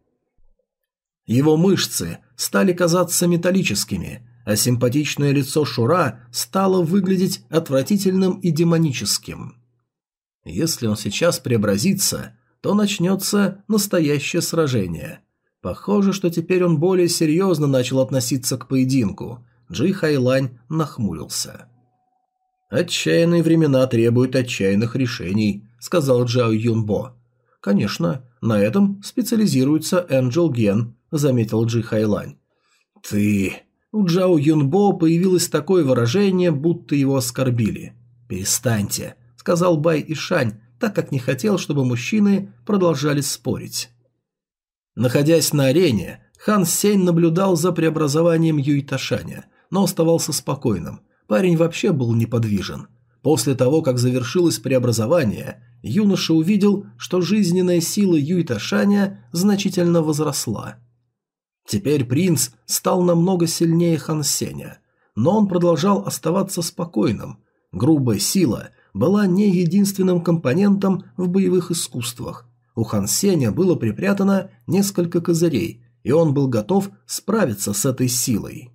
Его мышцы стали казаться металлическими, а симпатичное лицо Шура стало выглядеть отвратительным и демоническим. Если он сейчас преобразится, то начнется настоящее сражение. Похоже, что теперь он более серьезно начал относиться к поединку. Джи Хайлань нахмурился. «Отчаянные времена требуют отчаянных решений», — сказал Джао Юнбо. «Конечно, на этом специализируется Энджел Ген», — заметил Джи Хайлань. «Ты...» У Джао Юнбо появилось такое выражение, будто его оскорбили. «Перестаньте», — сказал Бай Ишань, так как не хотел, чтобы мужчины продолжали спорить. Находясь на арене, Хан Сень наблюдал за преобразованием Юй Ташаня, но оставался спокойным. Парень вообще был неподвижен. После того, как завершилось преобразование, юноша увидел, что жизненная сила Юй Ташаня значительно возросла. Теперь принц стал намного сильнее Хан Сеня, но он продолжал оставаться спокойным. Грубая сила была не единственным компонентом в боевых искусствах. У Хан Сеня было припрятано несколько козырей, и он был готов справиться с этой силой.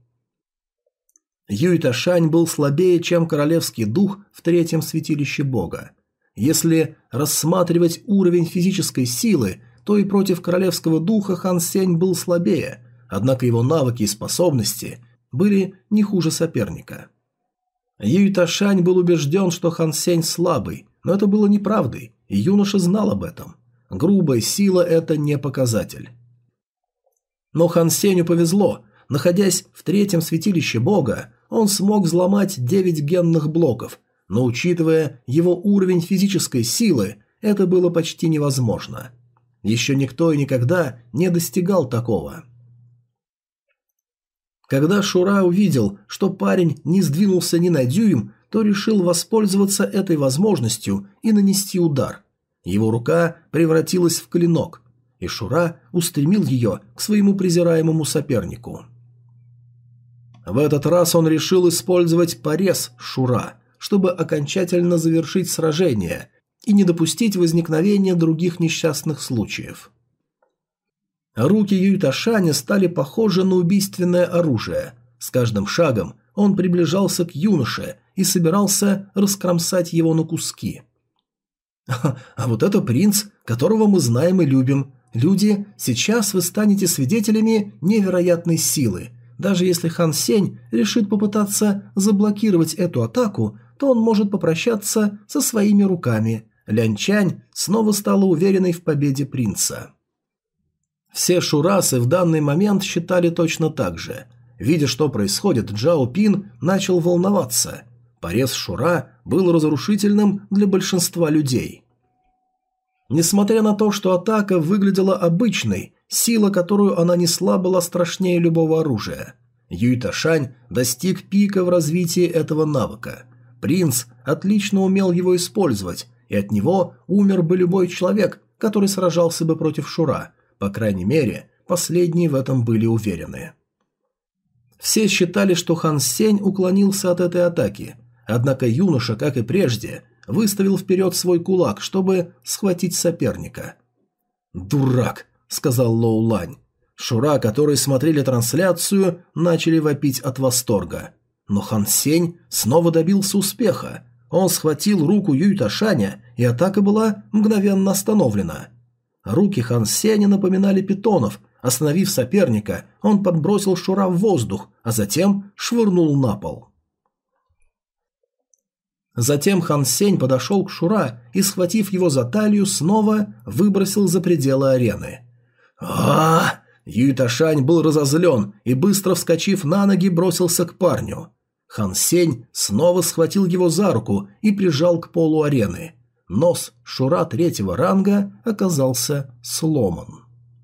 Юй Ташань был слабее, чем королевский дух в третьем святилище бога. Если рассматривать уровень физической силы, то и против королевского духа Хан Сень был слабее, однако его навыки и способности были не хуже соперника. Юй Ташань был убежден, что Хан Сень слабый, но это было неправдой, и юноша знал об этом. Грубая сила – это не показатель. Но Хан Сенью повезло. Находясь в третьем святилище бога, он смог взломать 9 генных блоков, но учитывая его уровень физической силы, это было почти невозможно. Еще никто и никогда не достигал такого. Когда Шура увидел, что парень не сдвинулся ни на дюйм, то решил воспользоваться этой возможностью и нанести удар. Его рука превратилась в клинок, и Шура устремил ее к своему презираемому сопернику. В этот раз он решил использовать порез Шура, чтобы окончательно завершить сражение и не допустить возникновения других несчастных случаев. Руки Юй Ташаня стали похожи на убийственное оружие. С каждым шагом он приближался к юноше и собирался раскромсать его на куски. «А вот это принц, которого мы знаем и любим. Люди, сейчас вы станете свидетелями невероятной силы. Даже если Хан Сень решит попытаться заблокировать эту атаку, то он может попрощаться со своими руками». Лянь Чань снова стала уверенной в победе принца. Все шурасы в данный момент считали точно так же. Видя, что происходит, Джао Пин начал волноваться. Порез Шура был разрушительным для большинства людей. Несмотря на то, что атака выглядела обычной, сила, которую она несла, была страшнее любого оружия. Юй Ташань достиг пика в развитии этого навыка. Принц отлично умел его использовать, и от него умер бы любой человек, который сражался бы против Шура. По крайней мере, последние в этом были уверены. Все считали, что Хан Сень уклонился от этой атаки, однако юноша, как и прежде, выставил вперед свой кулак, чтобы схватить соперника. «Дурак!» – сказал Лоу Лань. Шура, которые смотрели трансляцию, начали вопить от восторга. Но Хан Сень снова добился успеха. Он схватил руку Юй Ташаня, и атака была мгновенно остановлена. Руки Хан Сеня напоминали питонов. Остановив соперника, он подбросил Шура в воздух, а затем швырнул на пол. Затем Хан Сень подошел к Шура и, схватив его за талию, снова выбросил за пределы арены. Юй Ташань был разозлен и, быстро вскочив на ноги, бросился к парню. Хан Сень снова схватил его за руку и прижал к полу арены. Нос Шура 3-го ранга оказался сломан.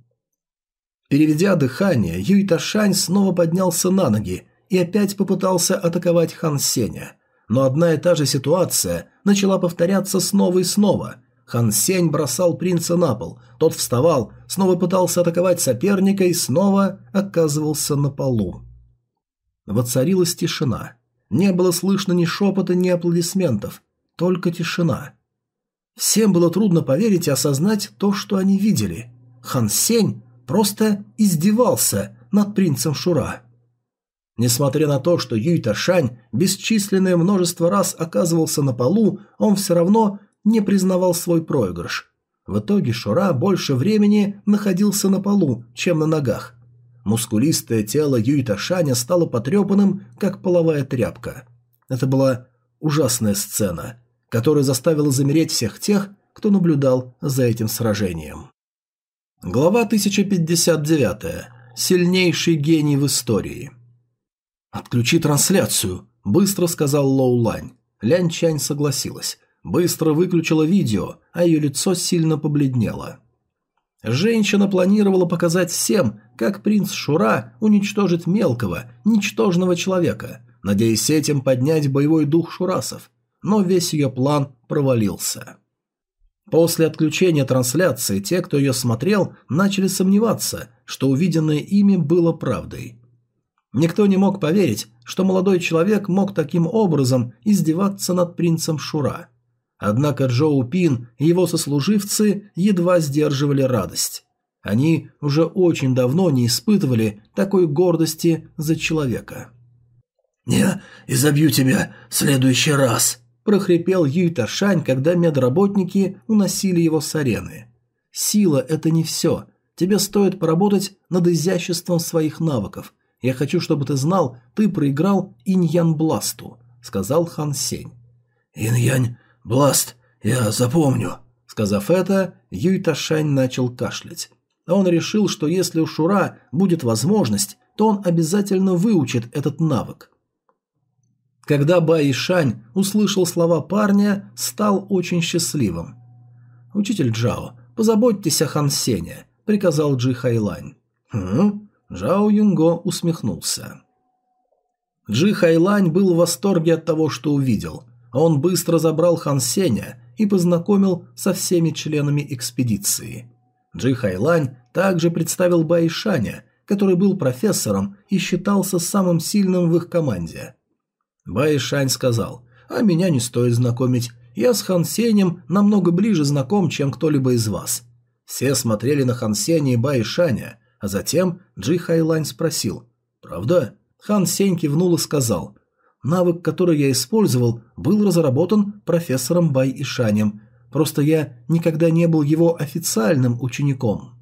Переведя дыхание, Юй Ташань снова поднялся на ноги и опять попытался атаковать Хан Сеня. Но одна и та же ситуация начала повторяться снова и снова. Хан Сень бросал принца на пол, тот вставал, снова пытался атаковать соперника и снова оказывался на полу. Воцарилась тишина. Не было слышно ни шепота, ни аплодисментов, только тишина. Всем было трудно поверить и осознать то, что они видели. Хан Сень просто издевался над принцем Шура. Несмотря на то, что Юй Ташань бесчисленное множество раз оказывался на полу, он все равно не признавал свой проигрыш. В итоге Шура больше времени находился на полу, чем на ногах. Мускулистое тело Юй Ташаня стало потрепанным, как половая тряпка. Это была ужасная сцена, которая заставила замереть всех тех, кто наблюдал за этим сражением. Глава 1059. Сильнейший гений в истории. «Отключи трансляцию», – быстро сказал Лоу Лань. Лянь Чань согласилась. Быстро выключила видео, а ее лицо сильно побледнело. Женщина планировала показать всем, как принц Шура уничтожит мелкого, ничтожного человека, надеясь этим поднять боевой дух шурасов. Но весь ее план провалился. После отключения трансляции те, кто ее смотрел, начали сомневаться, что увиденное ими было правдой. Никто не мог поверить, что молодой человек мог таким образом издеваться над принцем Шура. Однако Джоу Пин и его сослуживцы едва сдерживали радость. Они уже очень давно не испытывали такой гордости за человека. «Я изобью тебя в следующий раз», – прохрипел Юй Ташань, когда медработники уносили его с арены. «Сила – это не все. Тебе стоит поработать над изяществом своих навыков. Я хочу, чтобы ты знал, ты проиграл Инь-Ян Бласту», – сказал Хан Сень. «Инь-Янь Бласт, я запомню». Сказав это, Юй Ташань начал кашлять. Он решил, что если у Шура будет возможность, то он обязательно выучит этот навык. Когда Бай Ишань услышал слова парня, стал очень счастливым. «Учитель Джао, позаботьтесь о Хан Сене», – приказал Джи Хайлань. Жао Юнго усмехнулся. Джи Хайлань был в восторге от того, что увидел. Он быстро забрал Хан Сеня и познакомил со всеми членами экспедиции. Джи Хайлань также представил Бай Ишаня, который был профессором и считался самым сильным в их команде. Бай Ишань сказал: «А меня не стоит знакомить, я с Хан Сенем намного ближе знаком, чем кто-либо из вас». Все смотрели на Хан Сеня и Бай Ишаня, а затем Джи Хайлань спросил: «Правда?» Хан Сень кивнул и сказал: «Навык, который я использовал, был разработан профессором Бай Ишанем, просто я никогда не был его официальным учеником».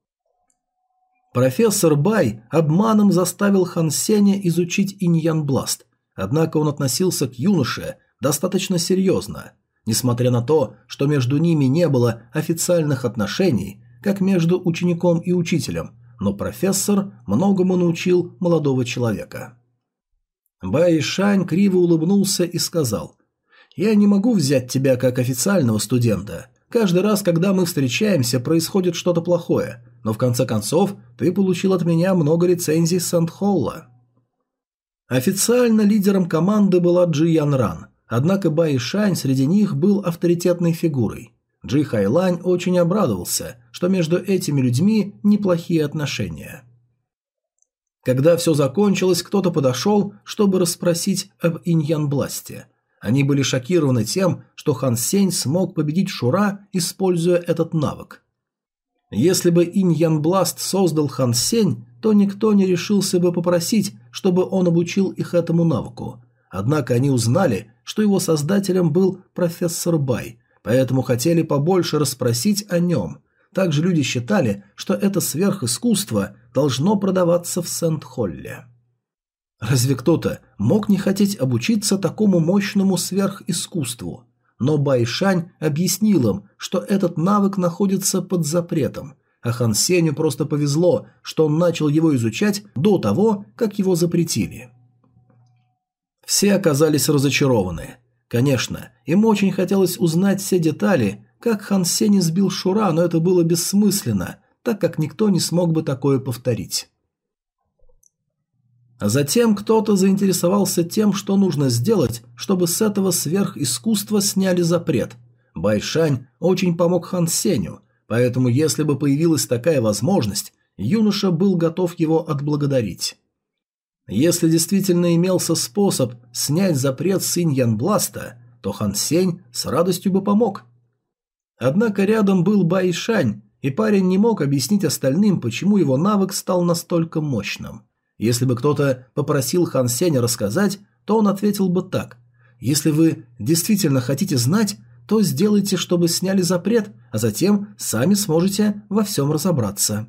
Профессор Бай обманом заставил Хан Сеня изучить Инь-Ян Бласт, однако он относился к юноше достаточно серьезно. Несмотря на то, что между ними не было официальных отношений, как между учеником и учителем, но профессор многому научил молодого человека. Бай Шань криво улыбнулся и сказал: «Я не могу взять тебя как официального студента. Каждый раз, когда мы встречаемся, происходит что-то плохое, но в конце концов ты получил от меня много рецензий Сент-Холла». Официально лидером команды была Джи Ян Ран, однако Бай Шань среди них был авторитетной фигурой. Джи Хайлань очень обрадовался, что между этими людьми неплохие отношения. Когда все закончилось, кто-то подошел, чтобы расспросить об Инь-Ян-Бласте. Они были шокированы тем, что Хан Сень смог победить Шура, используя этот навык. Если бы Инь-Ян-Бласт создал Хан Сень, то никто не решился бы попросить, чтобы он обучил их этому навыку. Однако они узнали, что его создателем был профессор Бай, поэтому хотели побольше расспросить о нем. Также люди считали, что это сверхискусство должно продаваться в Сент-Холле. Разве кто-то мог не хотеть обучиться такому мощному сверхискусству? Но Бай Шань объяснил им, что этот навык находится под запретом, а Хан Сенью просто повезло, что он начал его изучать до того, как его запретили. Все оказались разочарованы. Конечно, им очень хотелось узнать все детали, как Хан Сень избил Шура, но это было бессмысленно, так как никто не смог бы такое повторить. Затем кто-то заинтересовался тем, что нужно сделать, чтобы с этого сверхискусства сняли запрет. Бай Шань очень помог Хан Сенью, поэтому если бы появилась такая возможность, юноша был готов его отблагодарить. Если действительно имелся способ снять запрет с Инь-Ян-Бласта, то Хан Сень с радостью бы помог. Однако рядом был Бай Шань, и парень не мог объяснить остальным, почему его навык стал настолько мощным. Если бы кто-то попросил Хан Сеня рассказать, то он ответил бы так: «Если вы действительно хотите знать, то сделайте, чтобы сняли запрет, а затем сами сможете во всем разобраться».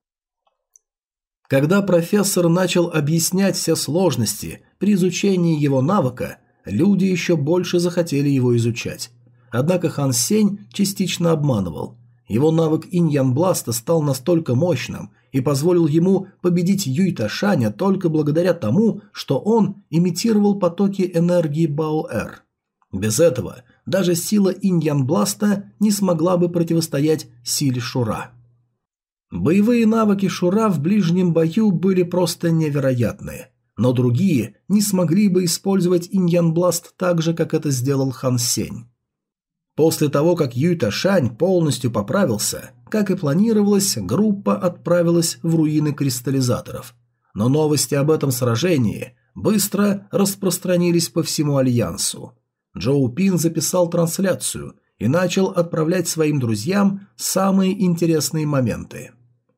Когда профессор начал объяснять все сложности при изучении его навыка, люди еще больше захотели его изучать. Однако Хан Сень частично обманывал. Его навык Инь-Ян-Бласта стал настолько мощным и позволил ему победить Юйта Шаня только благодаря тому, что он имитировал потоки энергии Баоэр. Без этого даже сила Инь-Ян-Бласта не смогла бы противостоять силе Шура. Боевые навыки Шура в ближнем бою были просто невероятные, но другие не смогли бы использовать Инь-Ян-Бласт так же, как это сделал Хан Сень. После того, как Юйта Шань полностью поправился, как и планировалось, группа отправилась в руины кристаллизаторов. Но новости об этом сражении быстро распространились по всему Альянсу. Джоу Пин записал трансляцию и начал отправлять своим друзьям самые интересные моменты.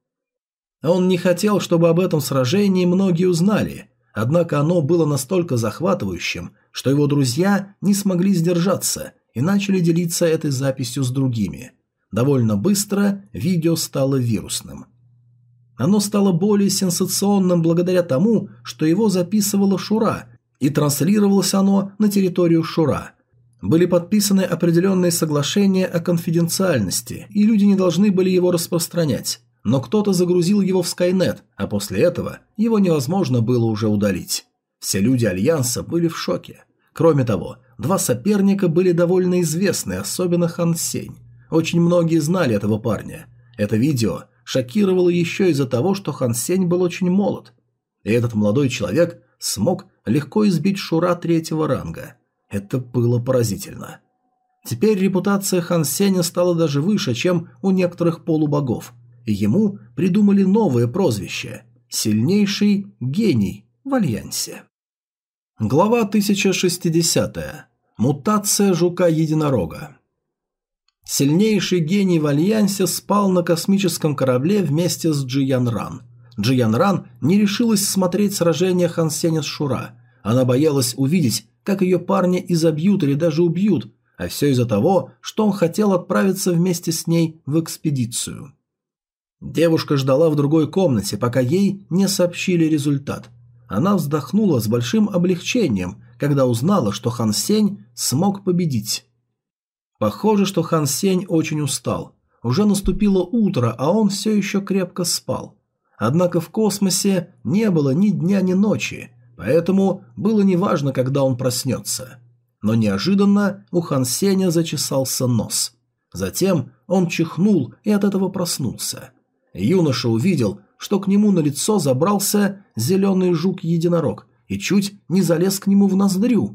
Он не хотел, чтобы об этом сражении многие узнали, однако оно было настолько захватывающим, что его друзья не смогли сдержаться и начали делиться этой записью с другими. Довольно быстро видео стало вирусным. Оно стало более сенсационным благодаря тому, что его записывала Шура, и транслировалось оно на территорию Шура. Были подписаны определенные соглашения о конфиденциальности, и люди не должны были его распространять. Но кто-то загрузил его в Скайнет, а после этого его невозможно было уже удалить. Все люди Альянса были в шоке. Кроме того, два соперника были довольно известны, особенно Хан Сень. Очень многие знали этого парня. Это видео шокировало еще из-за того, что Хан Сень был очень молод. И этот молодой человек смог легко избить Шура 3-го ранга. Это было поразительно. Теперь репутация Хан Сеня стала даже выше, чем у некоторых полубогов. И ему придумали новое прозвище – «Сильнейший гений в Альянсе». Глава 1060. Мутация жука-единорога. Сильнейший гений в Альянсе спал на космическом корабле вместе с Джи Ян Ран. Джи Ян Ран не решилась смотреть сражение Хан Сеня с Шура. Она боялась увидеть, как ее парня изобьют или даже убьют, а все из-за того, что он хотел отправиться вместе с ней в экспедицию. Девушка ждала в другой комнате, пока ей не сообщили результат. Она вздохнула с большим облегчением, когда узнала, что Хан Сень смог победить. Похоже, что Хан Сень очень устал. Уже наступило утро, а он все еще крепко спал. Однако в космосе не было ни дня, ни ночи, поэтому было неважно, когда он проснется. Но неожиданно у Хан Сеня зачесался нос. Затем он чихнул и от этого проснулся. Юноша увидел, что к нему на лицо забрался зеленый жук-единорог и чуть не залез к нему в ноздрю.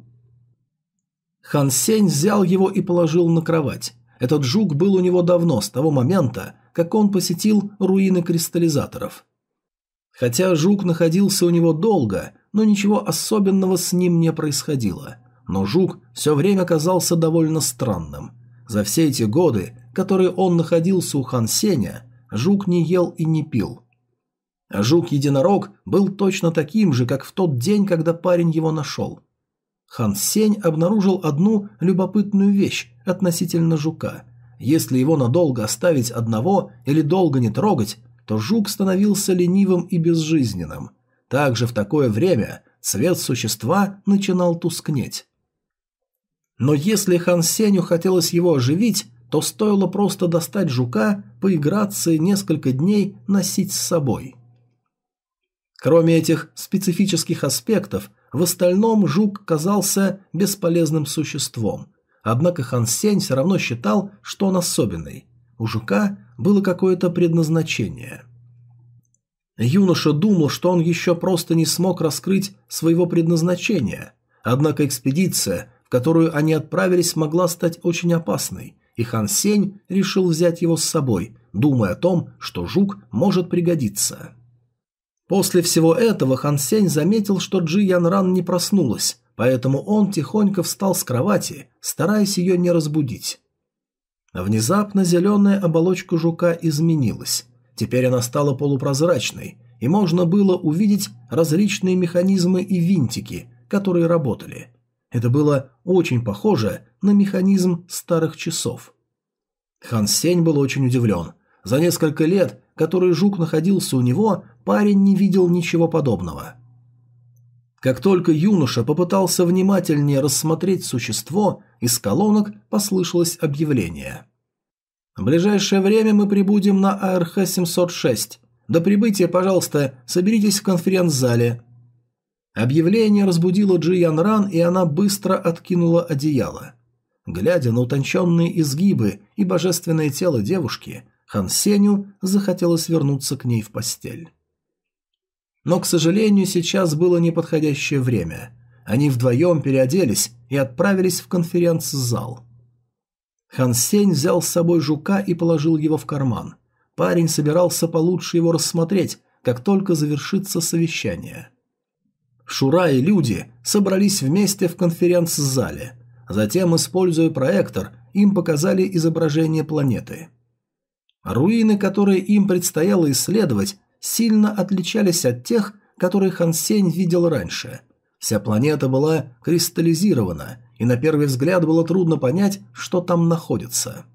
Хан Сень взял его и положил на кровать. Этот жук был у него давно, с того момента, как он посетил руины кристаллизаторов. Хотя жук находился у него долго, но ничего особенного с ним не происходило. Но жук все время казался довольно странным. За все эти годы, которые он находился у Хан Сеня, жук не ел и не пил. А жук-единорог был точно таким же, как в тот день, когда парень его нашел. Хан Сень обнаружил одну любопытную вещь относительно жука. Если его надолго оставить одного или долго не трогать, то жук становился ленивым и безжизненным. Также в такое время цвет существа начинал тускнеть. Но если Хан Сенью хотелось его оживить, то стоило просто достать жука, поиграться и несколько дней носить с собой. Кроме этих специфических аспектов, в остальном жук казался бесполезным существом. Однако Хан Сень все равно считал, что он особенный. У жука было какое-то предназначение. Юноша думал, что он еще просто не смог раскрыть своего предназначения. Однако экспедиция, в которую они отправились, могла стать очень опасной, и Хан Сень решил взять его с собой, думая о том, что жук может пригодиться. После всего этого Хан Сень заметил, что Джи Ян Ран не проснулась, поэтому он тихонько встал с кровати, стараясь ее не разбудить. Внезапно зеленая оболочка жука изменилась. Теперь она стала полупрозрачной, и можно было увидеть различные механизмы и винтики, которые работали. Это было очень похоже на механизм старых часов. Хан Сень был очень удивлен. За несколько лет, которые жук находился у него, парень не видел ничего подобного. Как только юноша попытался внимательнее рассмотреть существо, из колонок послышалось объявление. В ближайшее время мы прибудем на АРХ-706. До прибытия, пожалуйста, соберитесь в конференц-зале. Объявление разбудило Джи Ян Ран, и она быстро откинула одеяло. Глядя на утонченные изгибы и божественное тело девушки, Хан Сенью захотелось вернуться к ней в постель. Но, к сожалению, сейчас было неподходящее время. Они вдвоем переоделись и отправились в конференц-зал. Хан Сень взял с собой жука и положил его в карман. Парень собирался получше его рассмотреть, как только завершится совещание. Шура и люди собрались вместе в конференц-зале. Затем, используя проектор, им показали изображение планеты. Руины, которые им предстояло исследовать, сильно отличались от тех, которые Хан Сень видел раньше. Вся планета была кристаллизирована, и на первый взгляд было трудно понять, что там находится.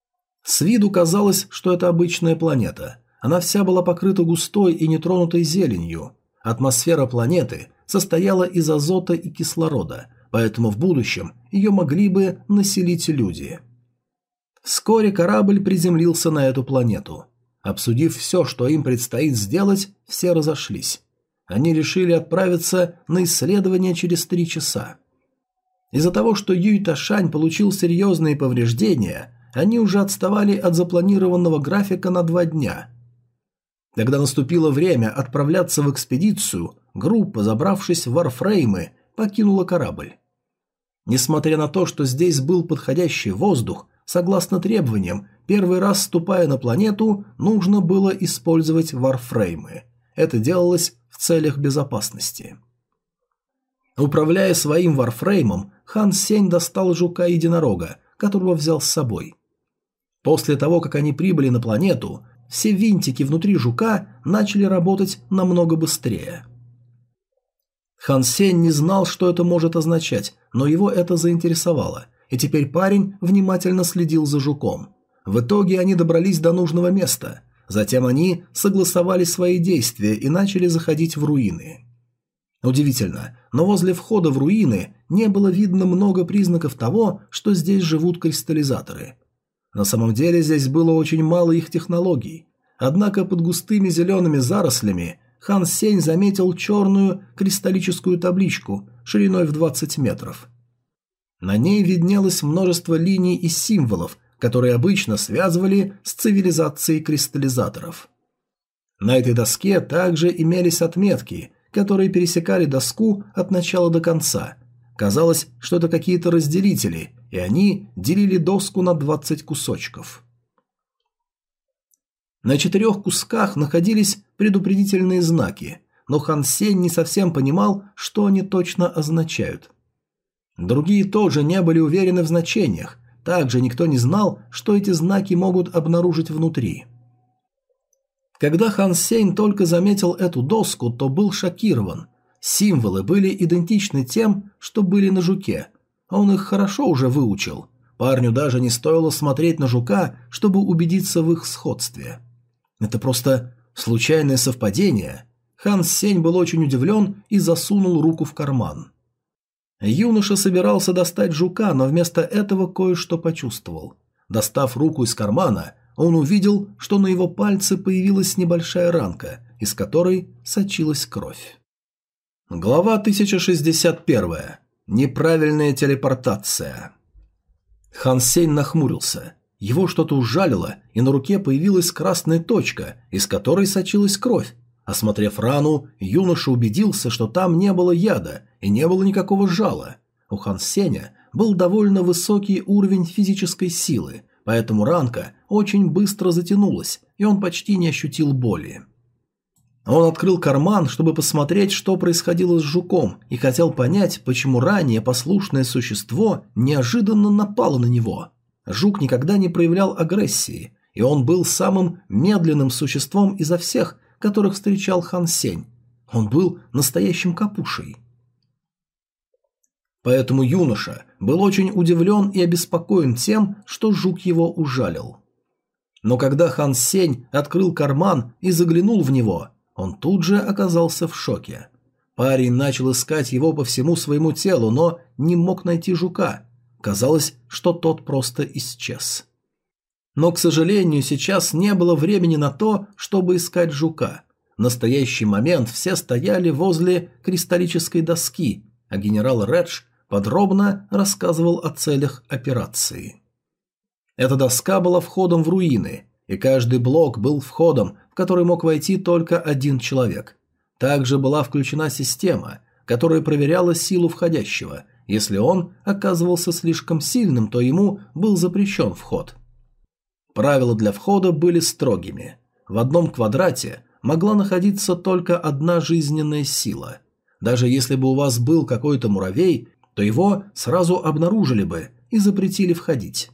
С виду казалось, что это обычная планета. Она вся была покрыта густой и нетронутой зеленью. Атмосфера планеты состояла из азота и кислорода, поэтому в будущем ее могли бы населить люди. Вскоре корабль приземлился на эту планету. Обсудив все, что им предстоит сделать, все разошлись. Они решили отправиться на исследование через 3 часа. Из-за того, что Юй Ташань получил серьезные повреждения, они уже отставали от запланированного графика на 2 дня. Когда наступило время отправляться в экспедицию, группа, забравшись в варфреймы, покинула корабль. Несмотря на то, что здесь был подходящий воздух, согласно требованиям, первый раз ступая на планету, нужно было использовать варфреймы. Это делалось в целях безопасности. Управляя своим варфреймом, Хан Сень достал жука-единорога, которого взял с собой. После того, как они прибыли на планету, все винтики внутри жука начали работать намного быстрее. Хан Сень не знал, что это может означать, но его это заинтересовало, и теперь парень внимательно следил за жуком. В итоге они добрались до нужного места. Затем они согласовали свои действия и начали заходить в руины. Удивительно, но возле входа в руины не было видно много признаков того, что здесь живут кристаллизаторы. На самом деле здесь было очень мало их технологий. Однако под густыми зелеными зарослями Хан Сень заметил черную кристаллическую табличку шириной в 20 метров. На ней виднелось множество линий и символов, которые обычно связывали с цивилизацией кристаллизаторов. На этой доске также имелись отметки, которые пересекали доску от начала до конца. Казалось, что это какие-то разделители, и они делили доску на 20 кусочков. На 4 кусках находились предупредительные знаки, но Хан Сень не совсем понимал, что они точно означают. Другие тоже не были уверены в значениях, также никто не знал, что эти знаки могут обнаружить внутри. Когда Хан Сень только заметил эту доску, то был шокирован. Символы были идентичны тем, что были на жуке. Он их хорошо уже выучил. Парню даже не стоило смотреть на жука, чтобы убедиться в их сходстве. Это просто случайное совпадение. Хан Сень был очень удивлен и засунул руку в карман. Юноша собирался достать жука, но вместо этого кое-что почувствовал. Достав руку из кармана, он увидел, что на его пальце появилась небольшая ранка, из которой сочилась кровь. Глава 1061. Неправильная телепортация. Хан Сень нахмурился. Его что-то ужалило, и на руке появилась красная точка, из которой сочилась кровь. Осмотрев рану, юноша убедился, что там не было яда и не было никакого жала. У Хан Сеня был довольно высокий уровень физической силы, поэтому ранка очень быстро затянулась, и он почти не ощутил боли. Он открыл карман, чтобы посмотреть, что происходило с жуком, и хотел понять, почему ранее послушное существо неожиданно напало на него. Жук никогда не проявлял агрессии, и он был самым медленным существом изо всех, которых встречал Хан Сень. Он был настоящим капушей. Поэтому юноша был очень удивлен и обеспокоен тем, что жук его ужалил. Но когда Хан Сень открыл карман и заглянул в него, он тут же оказался в шоке. Парень начал искать его по всему своему телу, но не мог найти жука. Казалось, что тот просто исчез. Но, к сожалению, сейчас не было времени на то, чтобы искать жука. В настоящий момент все стояли возле кристаллической доски, а генерал Редж подробно рассказывал о целях операции. Эта доска была входом в руины, и каждый блок был входом, в который мог войти только один человек. Также была включена система, которая проверяла силу входящего. Если он оказывался слишком сильным, то ему был запрещен вход. Правила для входа были строгими. В одном квадрате могла находиться только одна жизненная сила. Даже если бы у вас был какой-то муравей, то его сразу обнаружили бы и запретили входить.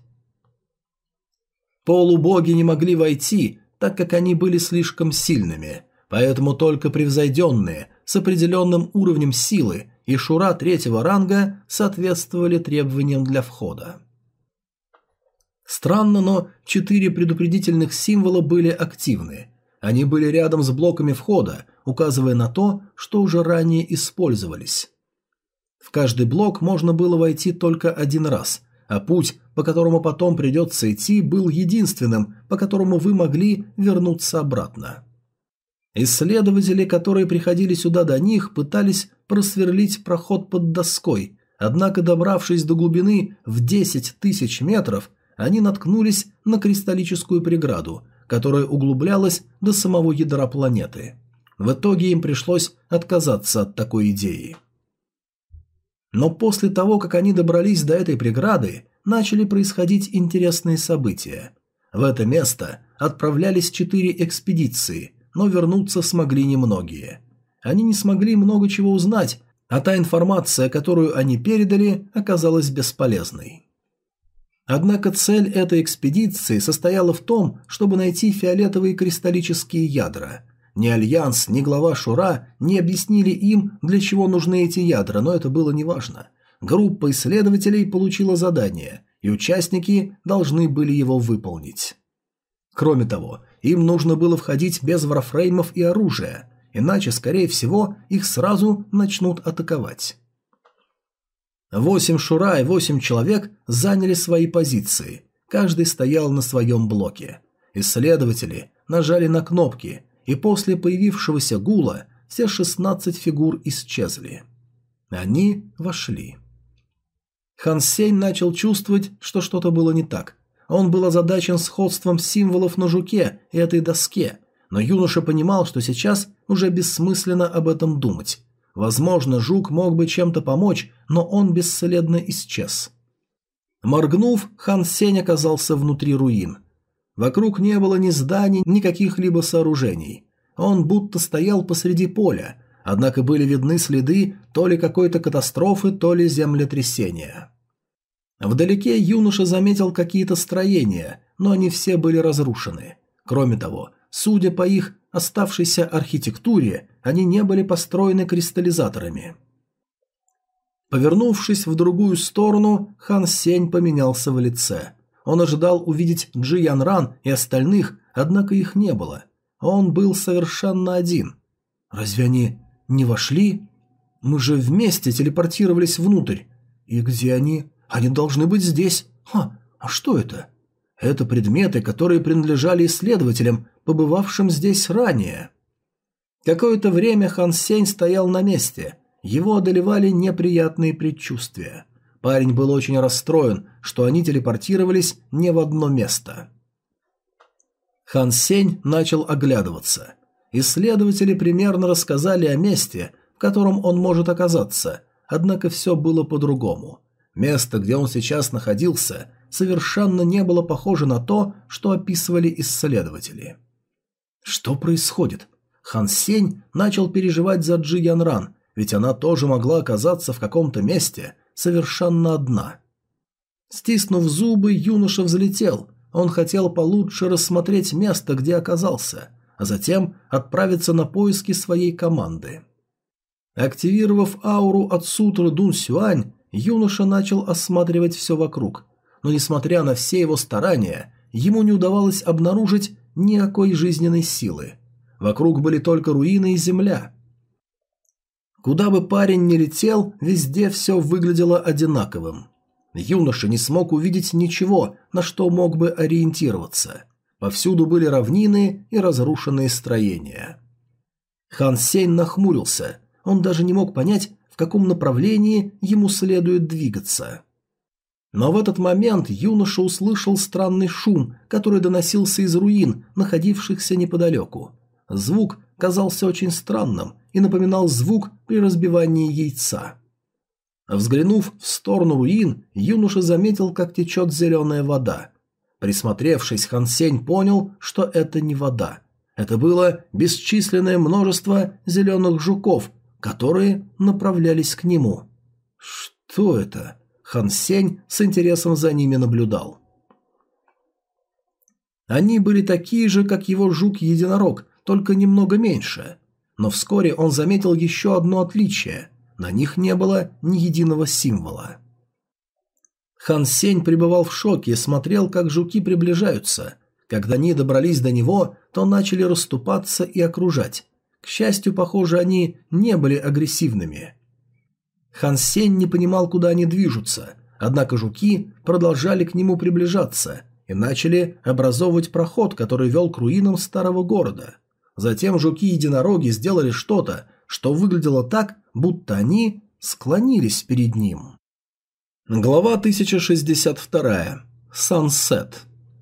Полубоги не могли войти, так как они были слишком сильными, поэтому только превзойденные с определенным уровнем силы и шура 3-го ранга соответствовали требованиям для входа. Странно, но 4 предупредительных символа были активны. Они были рядом с блоками входа, указывая на то, что уже ранее использовались. В каждый блок можно было войти только один раз, а путь, по которому потом придется идти, был единственным, по которому вы могли вернуться обратно. Исследователи, которые приходили сюда до них, пытались просверлить проход под доской, однако, добравшись до глубины в 10 тысяч метров, они наткнулись на кристаллическую преграду, которая углублялась до самого ядра планеты. В итоге им пришлось отказаться от такой идеи. Но после того, как они добрались до этой преграды, начали происходить интересные события. В это место отправлялись 4 экспедиции, но вернуться смогли немногие. Они не смогли много чего узнать, а та информация, которую они передали, оказалась бесполезной. Однако цель этой экспедиции состояла в том, чтобы найти фиолетовые кристаллические ядра. Ни Альянс, ни глава Шура не объяснили им, для чего нужны эти ядра, но это было неважно. Группа исследователей получила задание, и участники должны были его выполнить. Кроме того, им нужно было входить без варфреймов и оружия, иначе, скорее всего, их сразу начнут атаковать. 8 Шура и 8 человек заняли свои позиции, каждый стоял на своем блоке. Исследователи нажали на кнопки, и после появившегося гула все 16 фигур исчезли. Они вошли. Хан Сень начал чувствовать, что что-то было не так. Он был озадачен сходством символов на жуке и этой доске, но юноша понимал, что сейчас уже бессмысленно об этом думать. Возможно, жук мог бы чем-то помочь, но он бесследно исчез. Моргнув, Хан Сень оказался внутри руин. Вокруг не было ни зданий, ни каких-либо сооружений. Он будто стоял посреди поля, однако были видны следы то ли какой-то катастрофы, то ли землетрясения. Вдалеке юноша заметил какие-то строения, но они все были разрушены. Кроме того, судя по их оставшейся архитектуре, они не были построены кристаллизаторами. Повернувшись в другую сторону, Хан Сень поменялся в лице. Он ожидал увидеть Джи Ян Ран и остальных, однако их не было. Он был совершенно один. Разве они не вошли? Мы же вместе телепортировались внутрь. И где они? Они должны быть здесь. А что это? Это предметы, которые принадлежали исследователям, побывавшим здесь ранее. Какое-то время Хан Сень стоял на месте. Его одолевали неприятные предчувствия. Парень был очень расстроен, что они телепортировались не в одно место. Хан Сень начал оглядываться. Исследователи примерно рассказали о месте, в котором он может оказаться, однако все было по-другому. Место, где он сейчас находился, совершенно не было похоже на то, что описывали исследователи. Что происходит? Хан Сень начал переживать за Джи Ян Ран, ведь она тоже могла оказаться в каком-то месте совершенно одна. Стиснув зубы, юноша взлетел. Он хотел получше рассмотреть место, где оказался, а затем отправиться на поиски своей команды. Активировав ауру от сутры Дун Сюань, юноша начал осматривать все вокруг, но несмотря на все его старания, ему не удавалось обнаружить никакой жизненной силы. Вокруг были только руины и земля. Куда бы парень ни летел, везде все выглядело одинаковым. Юноша не смог увидеть ничего, на что мог бы ориентироваться. Повсюду были равнины и разрушенные строения. Хан Сень нахмурился. Он даже не мог понять, в каком направлении ему следует двигаться. Но в этот момент юноша услышал странный шум, который доносился из руин, находившихся неподалеку. Звук казался очень странным и напоминал звук при разбивании яйца. Взглянув в сторону руин, юноша заметил, как течет зеленая вода. Присмотревшись, Хан Сень понял, что это не вода. Это было бесчисленное множество зеленых жуков, которые направлялись к нему. Что это? Хан Сень с интересом за ними наблюдал. Они были такие же, как его жук-единорог, только немного меньше. Но вскоре он заметил еще одно отличие. На них не было ни единого символа. Хан Сень пребывал в шоке и смотрел, как жуки приближаются. Когда они добрались до него, то начали расступаться и окружать. К счастью, похоже, они не были агрессивными. Хан Сень не понимал, куда они движутся, однако жуки продолжали к нему приближаться и начали образовывать проход, который вел к руинам старого города. Затем жуки-единороги сделали что-то, что выглядело так, будто они склонились перед ним. Глава 1062. Сансет.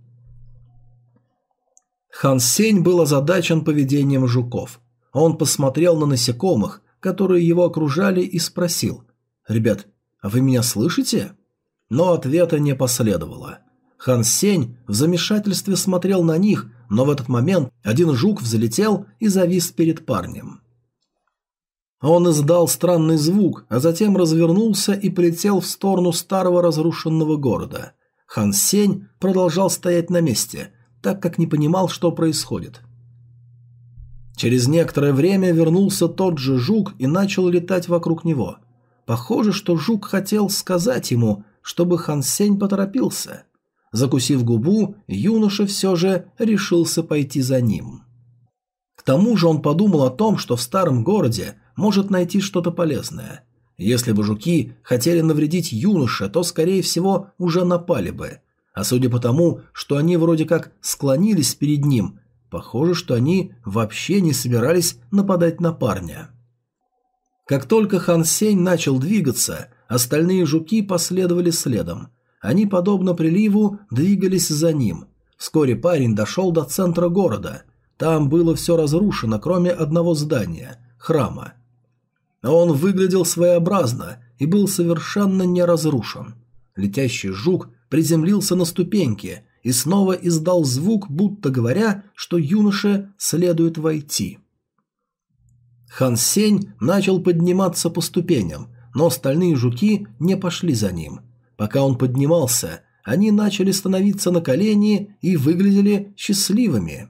Хан Сень был озадачен поведением жуков. Он посмотрел на насекомых, которые его окружали, и спросил: «Ребят, а вы меня слышите?» Но ответа не последовало. Хан Сень в замешательстве смотрел на них, но в этот момент один жук взлетел и завис перед парнем. Он издал странный звук, а затем развернулся и полетел в сторону старого разрушенного города. Хан Сень продолжал стоять на месте, так как не понимал, что происходит. Через некоторое время вернулся тот же жук и начал летать вокруг него. Похоже, что жук хотел сказать ему, чтобы Хан Сень поторопился. Закусив губу, юноша все же решился пойти за ним. К тому же он подумал о том, что в старом городе может найти что-то полезное. Если бы жуки хотели навредить юноше, то, скорее всего, уже напали бы. А судя по тому, что они вроде как склонились перед ним, Похоже, что они вообще не собирались нападать на парня. Как только Хан Сень начал двигаться, остальные жуки последовали следом. Они, подобно приливу, двигались за ним. Вскоре парень дошел до центра города. Там было все разрушено, кроме одного здания – храма. Он выглядел своеобразно и был совершенно не разрушен. Летящий жук приземлился на ступеньки и снова издал звук, будто говоря, что юноше следует войти. Хан Сень начал подниматься по ступеням, но остальные жуки не пошли за ним. Пока он поднимался, они начали становиться на колени и выглядели счастливыми.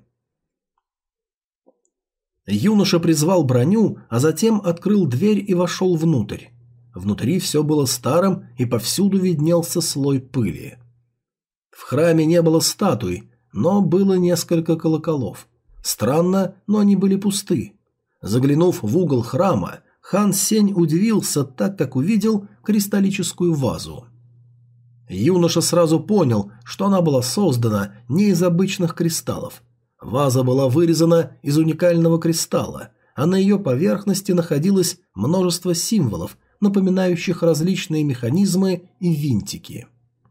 Юноша призвал броню, а затем открыл дверь и вошел внутрь. Внутри все было старым, и повсюду виднелся слой пыли. В храме не было статуй, но было несколько колоколов. Странно, но они были пусты. Заглянув в угол храма, Хан Сень удивился, так как увидел кристаллическую вазу. Юноша сразу понял, что она была создана не из обычных кристаллов. Ваза была вырезана из уникального кристалла, а на ее поверхности находилось множество символов, напоминающих различные механизмы и винтики.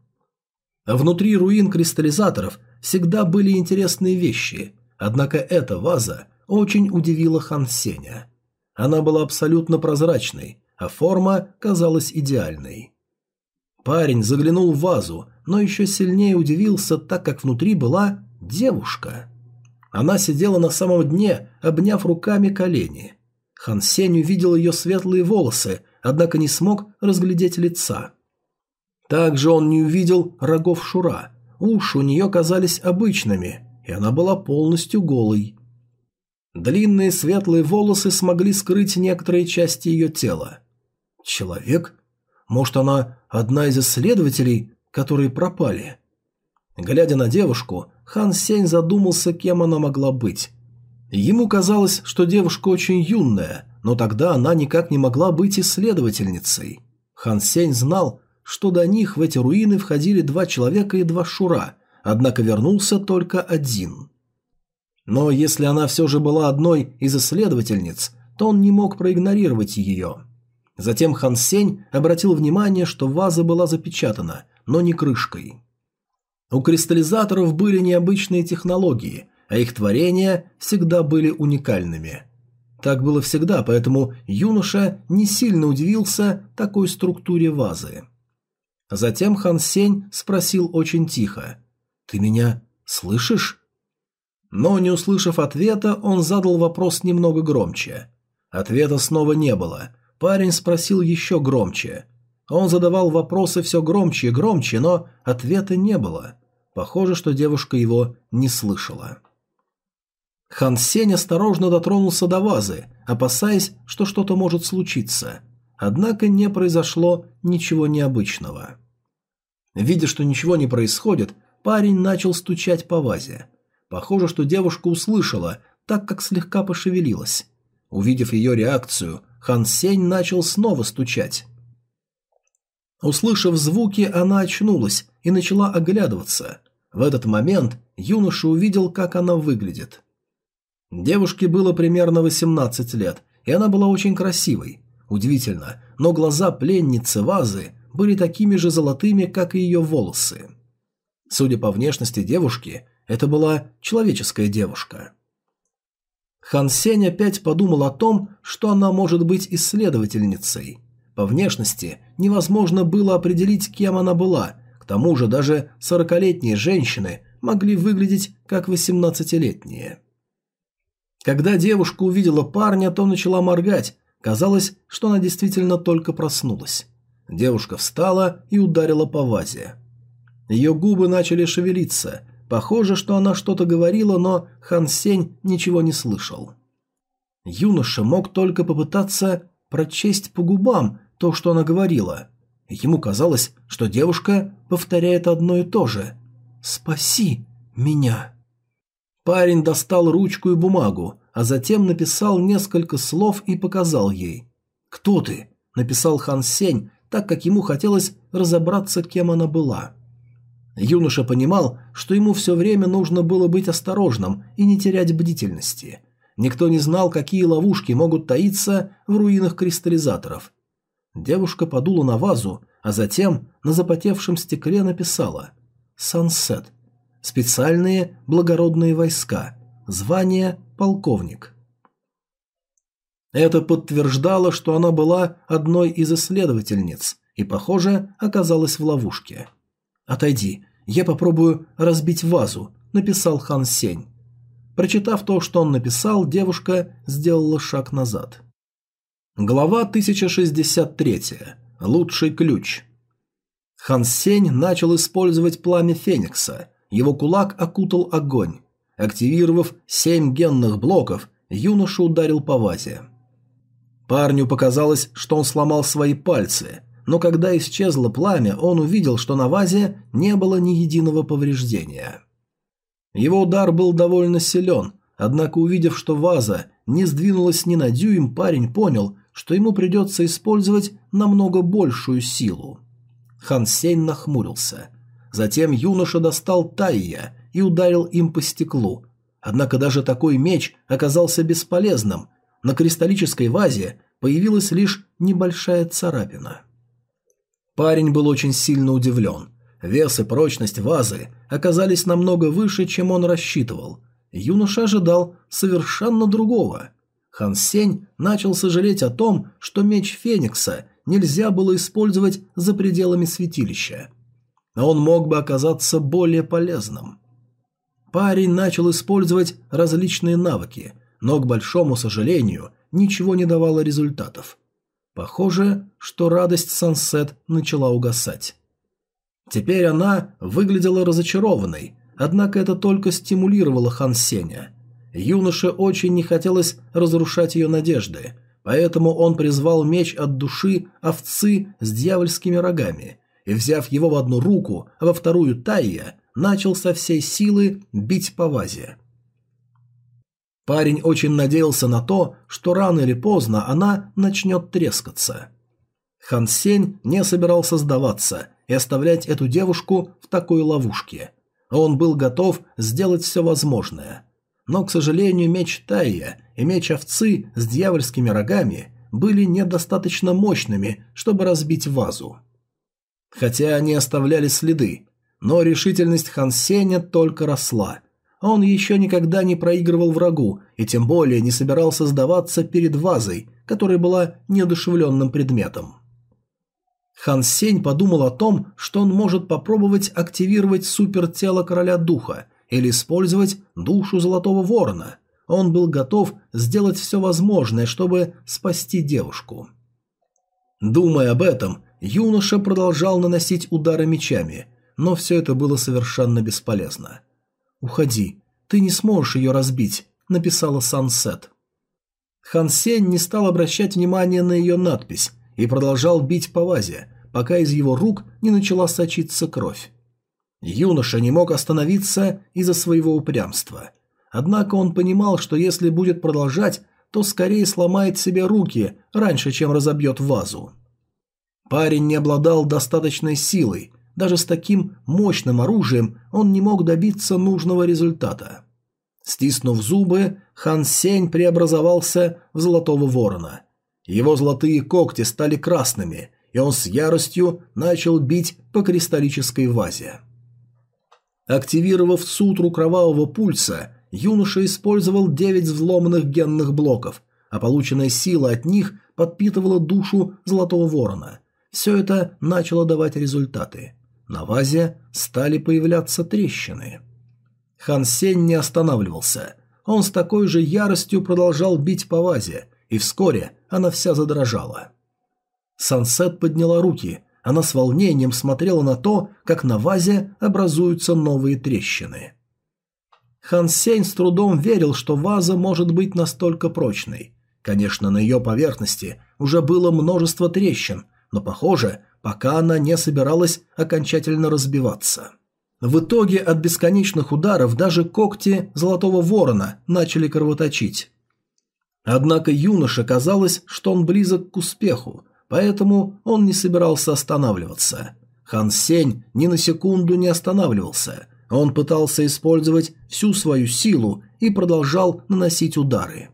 Внутри руин кристаллизаторов всегда были интересные вещи, однако эта ваза очень удивила Хан Сеня. Она была абсолютно прозрачной, а форма казалась идеальной. Парень заглянул в вазу, но еще сильнее удивился, так как внутри была девушка. Она сидела на самом дне, обняв руками колени. Хан Сень увидел ее светлые волосы, однако не смог разглядеть лица. Также он не увидел рогов Шура, уши у нее казались обычными, и она была полностью голой. Длинные светлые волосы смогли скрыть некоторые части ее тела. Человек? Может, она одна из исследователей, которые пропали? Глядя на девушку, Хан Сень задумался, кем она могла быть. Ему казалось, что девушка очень юная, но тогда она никак не могла быть исследовательницей. Хан Сень знал, что до них в эти руины входили 2 человека и 2 шура, однако вернулся только один. Но если она все же была одной из исследовательниц, то он не мог проигнорировать ее. Затем Хан Сень обратил внимание, что ваза была запечатана, но не крышкой. У кристаллизаторов были необычные технологии, а их творения всегда были уникальными. Так было всегда, поэтому юноша не сильно удивился такой структуре вазы. Затем Хан Сень спросил очень тихо: «Ты меня слышишь?» Но, не услышав ответа, он задал вопрос немного громче. Ответа снова не было. Парень спросил еще громче. Он задавал вопросы все громче и громче, но ответа не было. Похоже, что девушка его не слышала. Хан Сень осторожно дотронулся до вазы, опасаясь, что что-то может случиться. Однако не произошло ничего необычного. Видя, что ничего не происходит, парень начал стучать по вазе. Похоже, что девушка услышала, так как слегка пошевелилась. Увидев ее реакцию, Хан Сень начал снова стучать. Услышав звуки, она очнулась и начала оглядываться. В этот момент юноша увидел, как она выглядит. Девушке было примерно 18 лет, и она была очень красивой. Удивительно, но глаза пленницы вазы были такими же золотыми, как и ее волосы. Судя по внешности девушки, это была человеческая девушка. Хан Сень опять подумал о том, что она может быть исследовательницей. По внешности невозможно было определить, кем она была, к тому же даже 40-летние женщины могли выглядеть как 18-летние. Когда девушка увидела парня, то начала моргать, казалось, что она действительно только проснулась. Девушка встала и ударила по вазе. Ее губы начали шевелиться. Похоже, что она что-то говорила, но Хан Сень ничего не слышал. Юноша мог только попытаться прочесть по губам то, что она говорила. Ему казалось, что девушка повторяет одно и то же: «Спаси меня». Парень достал ручку и бумагу, а затем написал несколько слов и показал ей. «Кто ты?» – написал Хан Сень, так как ему хотелось разобраться, кем она была. Юноша понимал, что ему все время нужно было быть осторожным и не терять бдительности. Никто не знал, какие ловушки могут таиться в руинах кристаллизаторов. Девушка подула на вазу, а затем на запотевшем стекле написала «Сансет. Специальные благородные войска. Звание полковник». Это подтверждало, что она была одной из исследовательниц и, похоже, оказалась в ловушке. «Отойди, я попробую разбить вазу», – написал Хан Сень. Прочитав то, что он написал, девушка сделала шаг назад. Глава 1063. Лучший ключ. Хан Сень начал использовать пламя Феникса. Его кулак окутал огонь. Активировав 7 генных блоков, юноша ударил по вазе. Парню показалось, что он сломал свои пальцы, но когда исчезло пламя, он увидел, что на вазе не было ни единого повреждения. Его удар был довольно силен, однако увидев, что ваза не сдвинулась ни на дюйм, парень понял, что ему придется использовать намного большую силу. Хан Сень нахмурился. Затем юноша достал Тайя и ударил им по стеклу. Однако даже такой меч оказался бесполезным. На кристаллической вазе появилась лишь небольшая царапина. Парень был очень сильно удивлен. Вес и прочность вазы оказались намного выше, чем он рассчитывал. Юноша ожидал совершенно другого. Хан Сень начал сожалеть о том, что меч Феникса нельзя было использовать за пределами святилища. Он мог бы оказаться более полезным. Парень начал использовать различные навыки, но, к большому сожалению, ничего не давало результатов. Похоже, что радость Сансет начала угасать. Теперь она выглядела разочарованной, однако это только стимулировало Хан Сеня. Юноше очень не хотелось разрушать ее надежды, поэтому он призвал меч от души овцы с дьявольскими рогами и, взяв его в одну руку, а во вторую Тайя, начал со всей силы бить по вазе. Парень очень надеялся на то, что рано или поздно она начнет трескаться. Хан Сень не собирался сдаваться и оставлять эту девушку в такой ловушке. Он был готов сделать все возможное. Но, к сожалению, меч Тайя и меч овцы с дьявольскими рогами были недостаточно мощными, чтобы разбить вазу. Хотя они оставляли следы, но решительность Хан Сеня только росла. Он еще никогда не проигрывал врагу и тем более не собирался сдаваться перед вазой, которая была неодушевленным предметом. Хан Сень подумал о том, что он может попробовать активировать супертело Короля Духа или использовать душу Золотого Ворона. Он был готов сделать все возможное, чтобы спасти девушку. Думая об этом, юноша продолжал наносить удары мечами, но все это было совершенно бесполезно. «Уходи, ты не сможешь ее разбить», — написала Сансет. Хан Сень не стал обращать внимания на ее надпись и продолжал бить по вазе, пока из его рук не начала сочиться кровь. Юноша не мог остановиться из-за своего упрямства. Однако он понимал, что если будет продолжать, то скорее сломает себе руки раньше, чем разобьет вазу. Парень не обладал достаточной силой, даже с таким мощным оружием он не мог добиться нужного результата. Стиснув зубы, Хан Сень преобразовался в Золотого Ворона. Его золотые когти стали красными, и он с яростью начал бить по кристаллической вазе. Активировав сутру Кровавого Пульса, юноша использовал 9 взломанных генных блоков, а полученная сила от них подпитывала душу Золотого Ворона. Все это начало давать результаты. На вазе стали появляться трещины. Хан Сень не останавливался. Он с такой же яростью продолжал бить по вазе, и вскоре она вся задрожала. Сансет подняла руки. Она с волнением смотрела на то, как на вазе образуются новые трещины. Хан Сень с трудом верил, что ваза может быть настолько прочной. Конечно, на ее поверхности уже было множество трещин, но, похоже, пока она не собиралась окончательно разбиваться. В итоге от бесконечных ударов даже когти Золотого Ворона начали кровоточить. Однако юноше казалось, что он близок к успеху, поэтому он не собирался останавливаться. Хан Сень ни на секунду не останавливался. Он пытался использовать всю свою силу и продолжал наносить удары.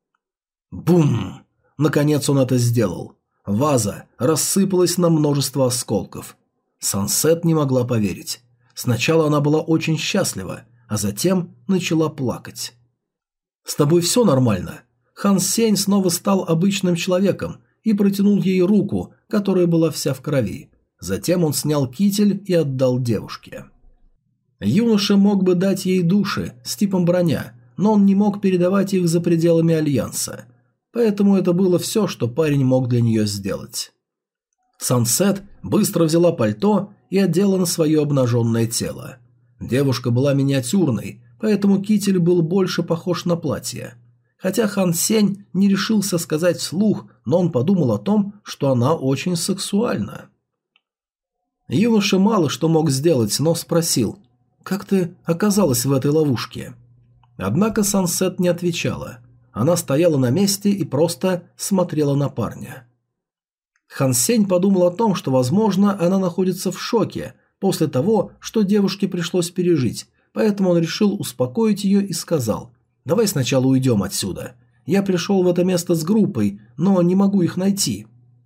Бум! Наконец он это сделал. Ваза рассыпалась на множество осколков. Сансет не могла поверить. Сначала она была очень счастлива, а затем начала плакать. «С тобой все нормально?» Хан Сень снова стал обычным человеком и протянул ей руку, которая была вся в крови. Затем он снял китель и отдал девушке. Юноша мог бы дать ей души с типом броня, но он не мог передавать их за пределами Альянса. Поэтому это было все, что парень мог для нее сделать. Сансет быстро взяла пальто и одела на свое обнаженное тело. Девушка была миниатюрной, поэтому китель был больше похож на платье. Хотя Хан Сень не решился сказать вслух, но он подумал о том, что она очень сексуальна. Юноша мало что мог сделать, но спросил: «Как ты оказалась в этой ловушке?» Однако Сансет не отвечала. Она стояла на месте и просто смотрела на парня. Хан Сень подумал о том, что, возможно, она находится в шоке после того, что девушке пришлось пережить, поэтому он решил успокоить ее и сказал: «Давай сначала уйдем отсюда. Я пришел в это место с группой, но не могу их найти».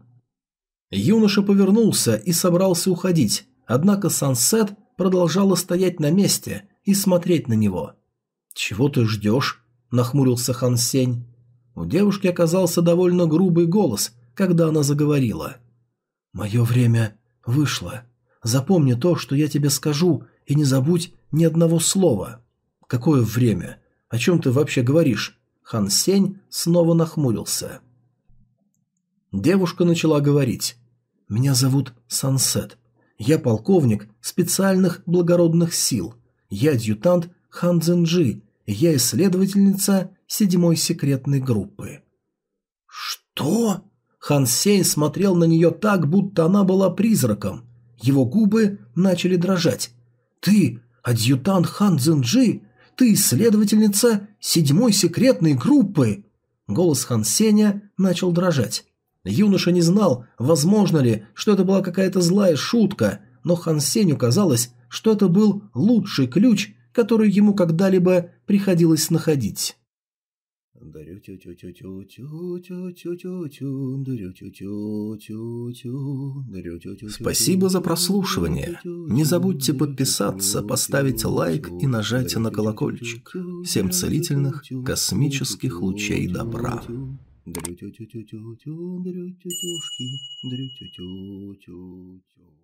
Юноша повернулся и собрался уходить, однако Сансет продолжала стоять на месте и смотреть на него. «Чего ты ждешь?» – нахмурился Хан Сень. У девушки оказался довольно грубый голос, когда она заговорила. «Мое время вышло. Запомни то, что я тебе скажу, и не забудь ни одного слова». «Какое время? О чем ты вообще говоришь?» Хан Сень снова нахмурился. Девушка начала говорить. «Меня зовут Сансет. Я полковник специальных благородных сил. Я адъютант Хан Цзиньджи. Я исследовательница 7-й секретной группы». «Что?» Хан Сень смотрел на нее так, будто она была призраком. Его губы начали дрожать. «Ты адъютант Хан Цзиньджи? Ты исследовательница 7-й секретной группы?» Голос Хан Сеня начал дрожать. Юноша не знал, возможно ли, что это была какая-то злая шутка, но Хан Сенью казалось, что это был лучший ключ, который ему когда-либо приходилось находить. Спасибо за прослушивание. Не забудьте подписаться, поставить лайк и нажать на колокольчик. Всем целительных космических лучей добра. Дрю-тю-тю-тю-тю-тю, дрю-тю-тю-тюшки, дрю-тю-тю-тю-тю.